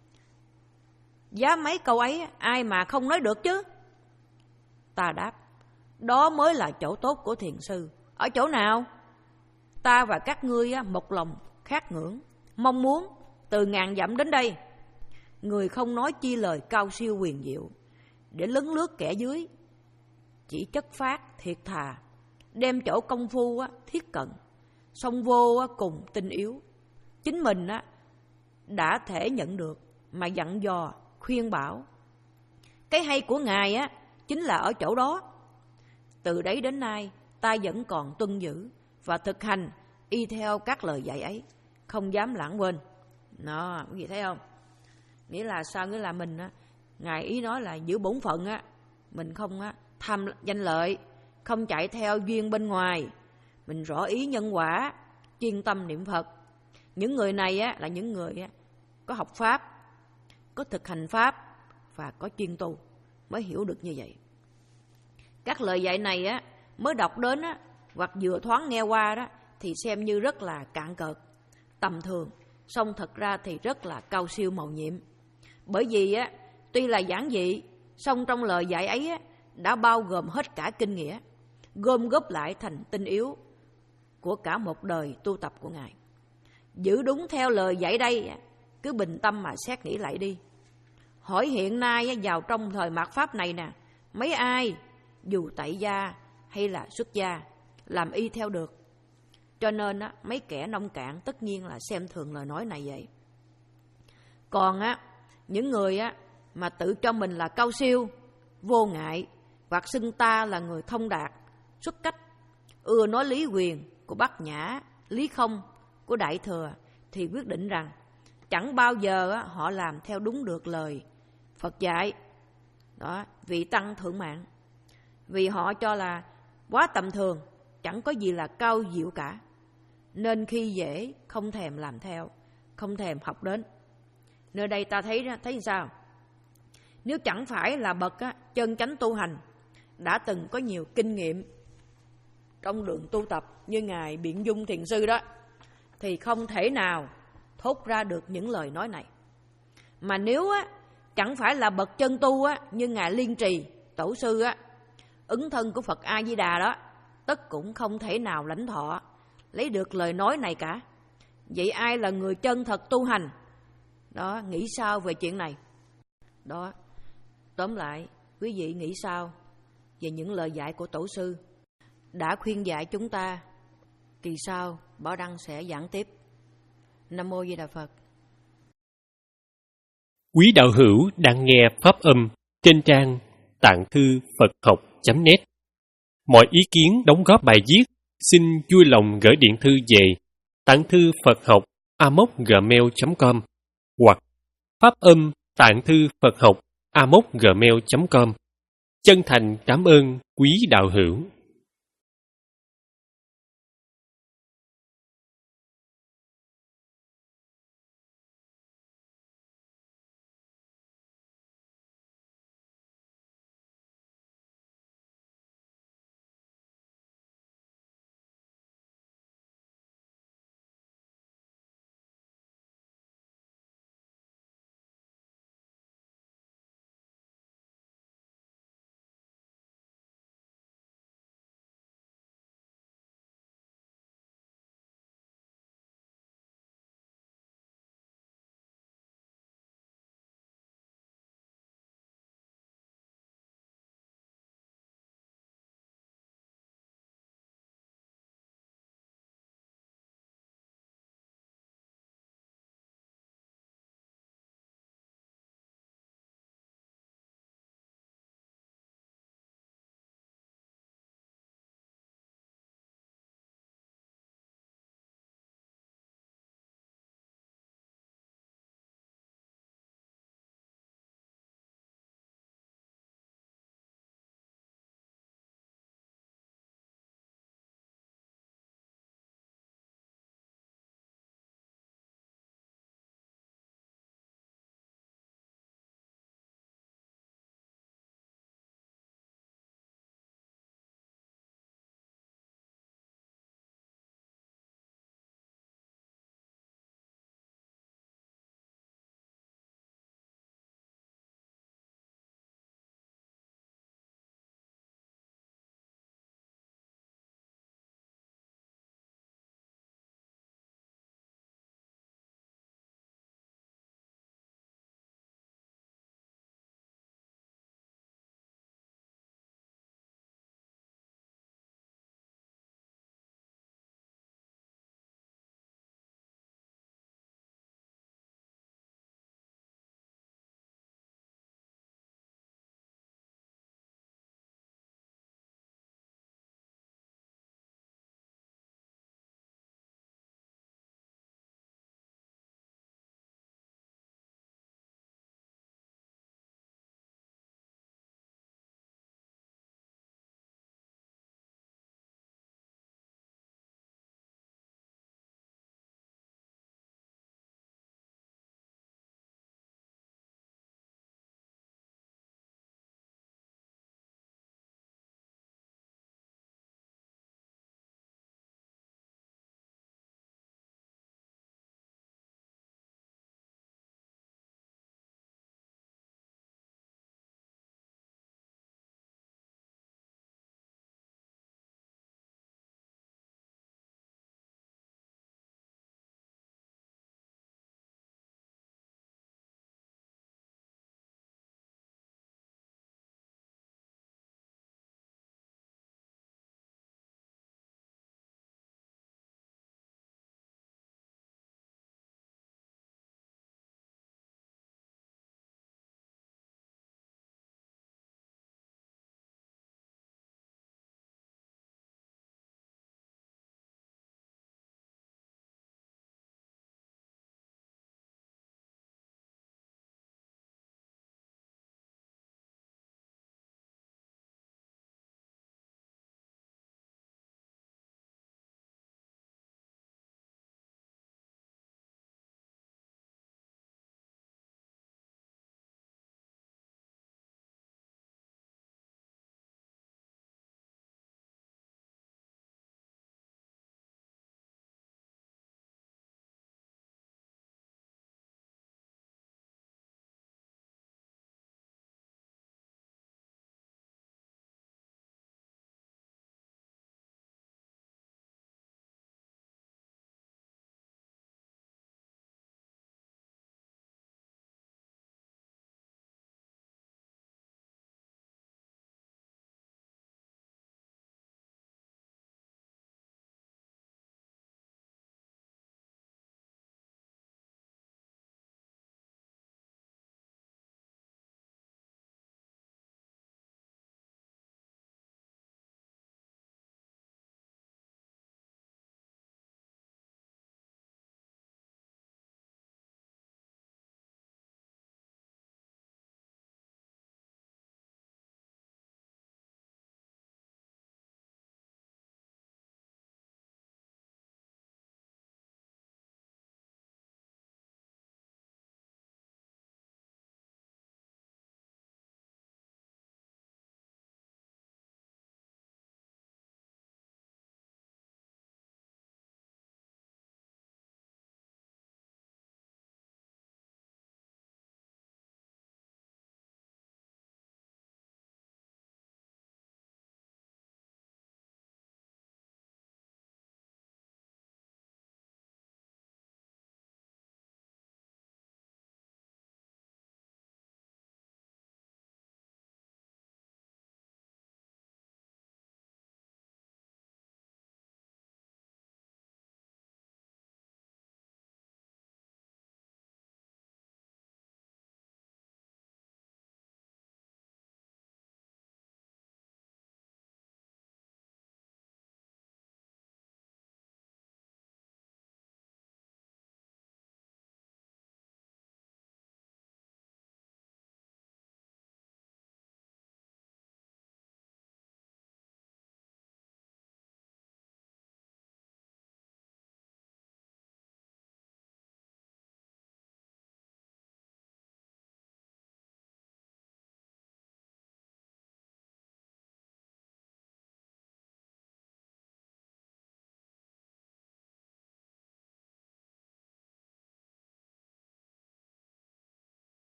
Giá mấy câu ấy ai mà không nói được chứ? Ta đáp: đó mới là chỗ tốt của thiền sư. Ở chỗ nào? Ta và các ngươi một lòng khát ngưỡng, mong muốn từ ngàn dặm đến đây. Người không nói chi lời cao siêu huyền diệu để lấn lướt kẻ dưới, chỉ chất phát thiệt thà, đem chỗ công phu thiết cận, song vô cùng tinh yếu. Chính mình đã thể nhận được mà dặn dò khuyên bảo. Cái hay của Ngài á chính là ở chỗ đó. Từ đấy đến nay ta vẫn còn tuân giữ và thực hành y theo các lời dạy ấy, không dám lãng quên. Nó, quý vị thấy không? Nghĩa là sao? Nghĩa là mình á, Ngài ý nói là giữ bổn phận á, mình không á tham danh lợi, không chạy theo duyên bên ngoài, mình rõ ý nhân quả, chuyên tâm niệm Phật. Những người này á là những người á có học pháp, có thực hành pháp và có chuyên tu mới hiểu được như vậy. Các lời dạy này á mới đọc đến á, hoặc vừa thoáng nghe qua đó thì xem như rất là cạn cợt, tầm thường, song thật ra thì rất là cao siêu màu nhiệm. Bởi vì á tuy là giản dị, song trong lời dạy ấy á, đã bao gồm hết cả kinh nghĩa, gom góp lại thành tinh yếu của cả một đời tu tập của Ngài. Giữ đúng theo lời dạy đây, cứ bình tâm mà xét nghĩ lại đi. Hỏi hiện nay vào trong thời mạt pháp này nè, mấy ai dù tại gia hay là xuất gia làm y theo được. Cho nên á, mấy kẻ nông cạn tất nhiên là xem thường lời nói này vậy. Còn á, những người á, mà tự cho mình là cao siêu, vô ngại, hoặc xưng ta là người thông đạt, xuất cách, ưa nói lý quyền của Bát Nhã, lý không của Đại Thừa, thì quyết định rằng chẳng bao giờ á, họ làm theo đúng được lời Phật dạy. Đó, vị tăng thượng mạng. Vì họ cho là quá tầm thường, chẳng có gì là cao diệu cả, nên khi dễ không thèm làm theo, không thèm học đến. Nơi đây ta thấy thấy sao? Nếu chẳng phải là bậc á, chân chánh tu hành, đã từng có nhiều kinh nghiệm trong đường tu tập như Ngài Biện Dung thiền sư đó, thì không thể nào thốt ra được những lời nói này. Mà nếu á, chẳng phải là bậc chân tu á, như Ngài Liên Trì tổ sư á, ứng thân của Phật A Di Đà đó, tất cũng không thể nào lãnh thọ lấy được lời nói này cả. Vậy ai là người chân thật tu hành? Đó, nghĩ sao về chuyện này? Đó, tóm lại, quý vị nghĩ sao về những lời dạy của tổ sư đã khuyên dạy chúng ta. Kỳ sau, Bảo Đăng sẽ giảng tiếp. Nam Mô Di Đà Phật. Quý đạo hữu đang nghe pháp âm trên trang tạng thư Phật học chấm net. Mọi ý kiến đóng góp bài viết xin vui lòng gửi điện thư về tạng thư Phật học a m o c gmail chấm com hoặc pháp âm tạng thư Phật học a m o c gmail chấm com. Chân thành cảm ơn quý đạo hữu.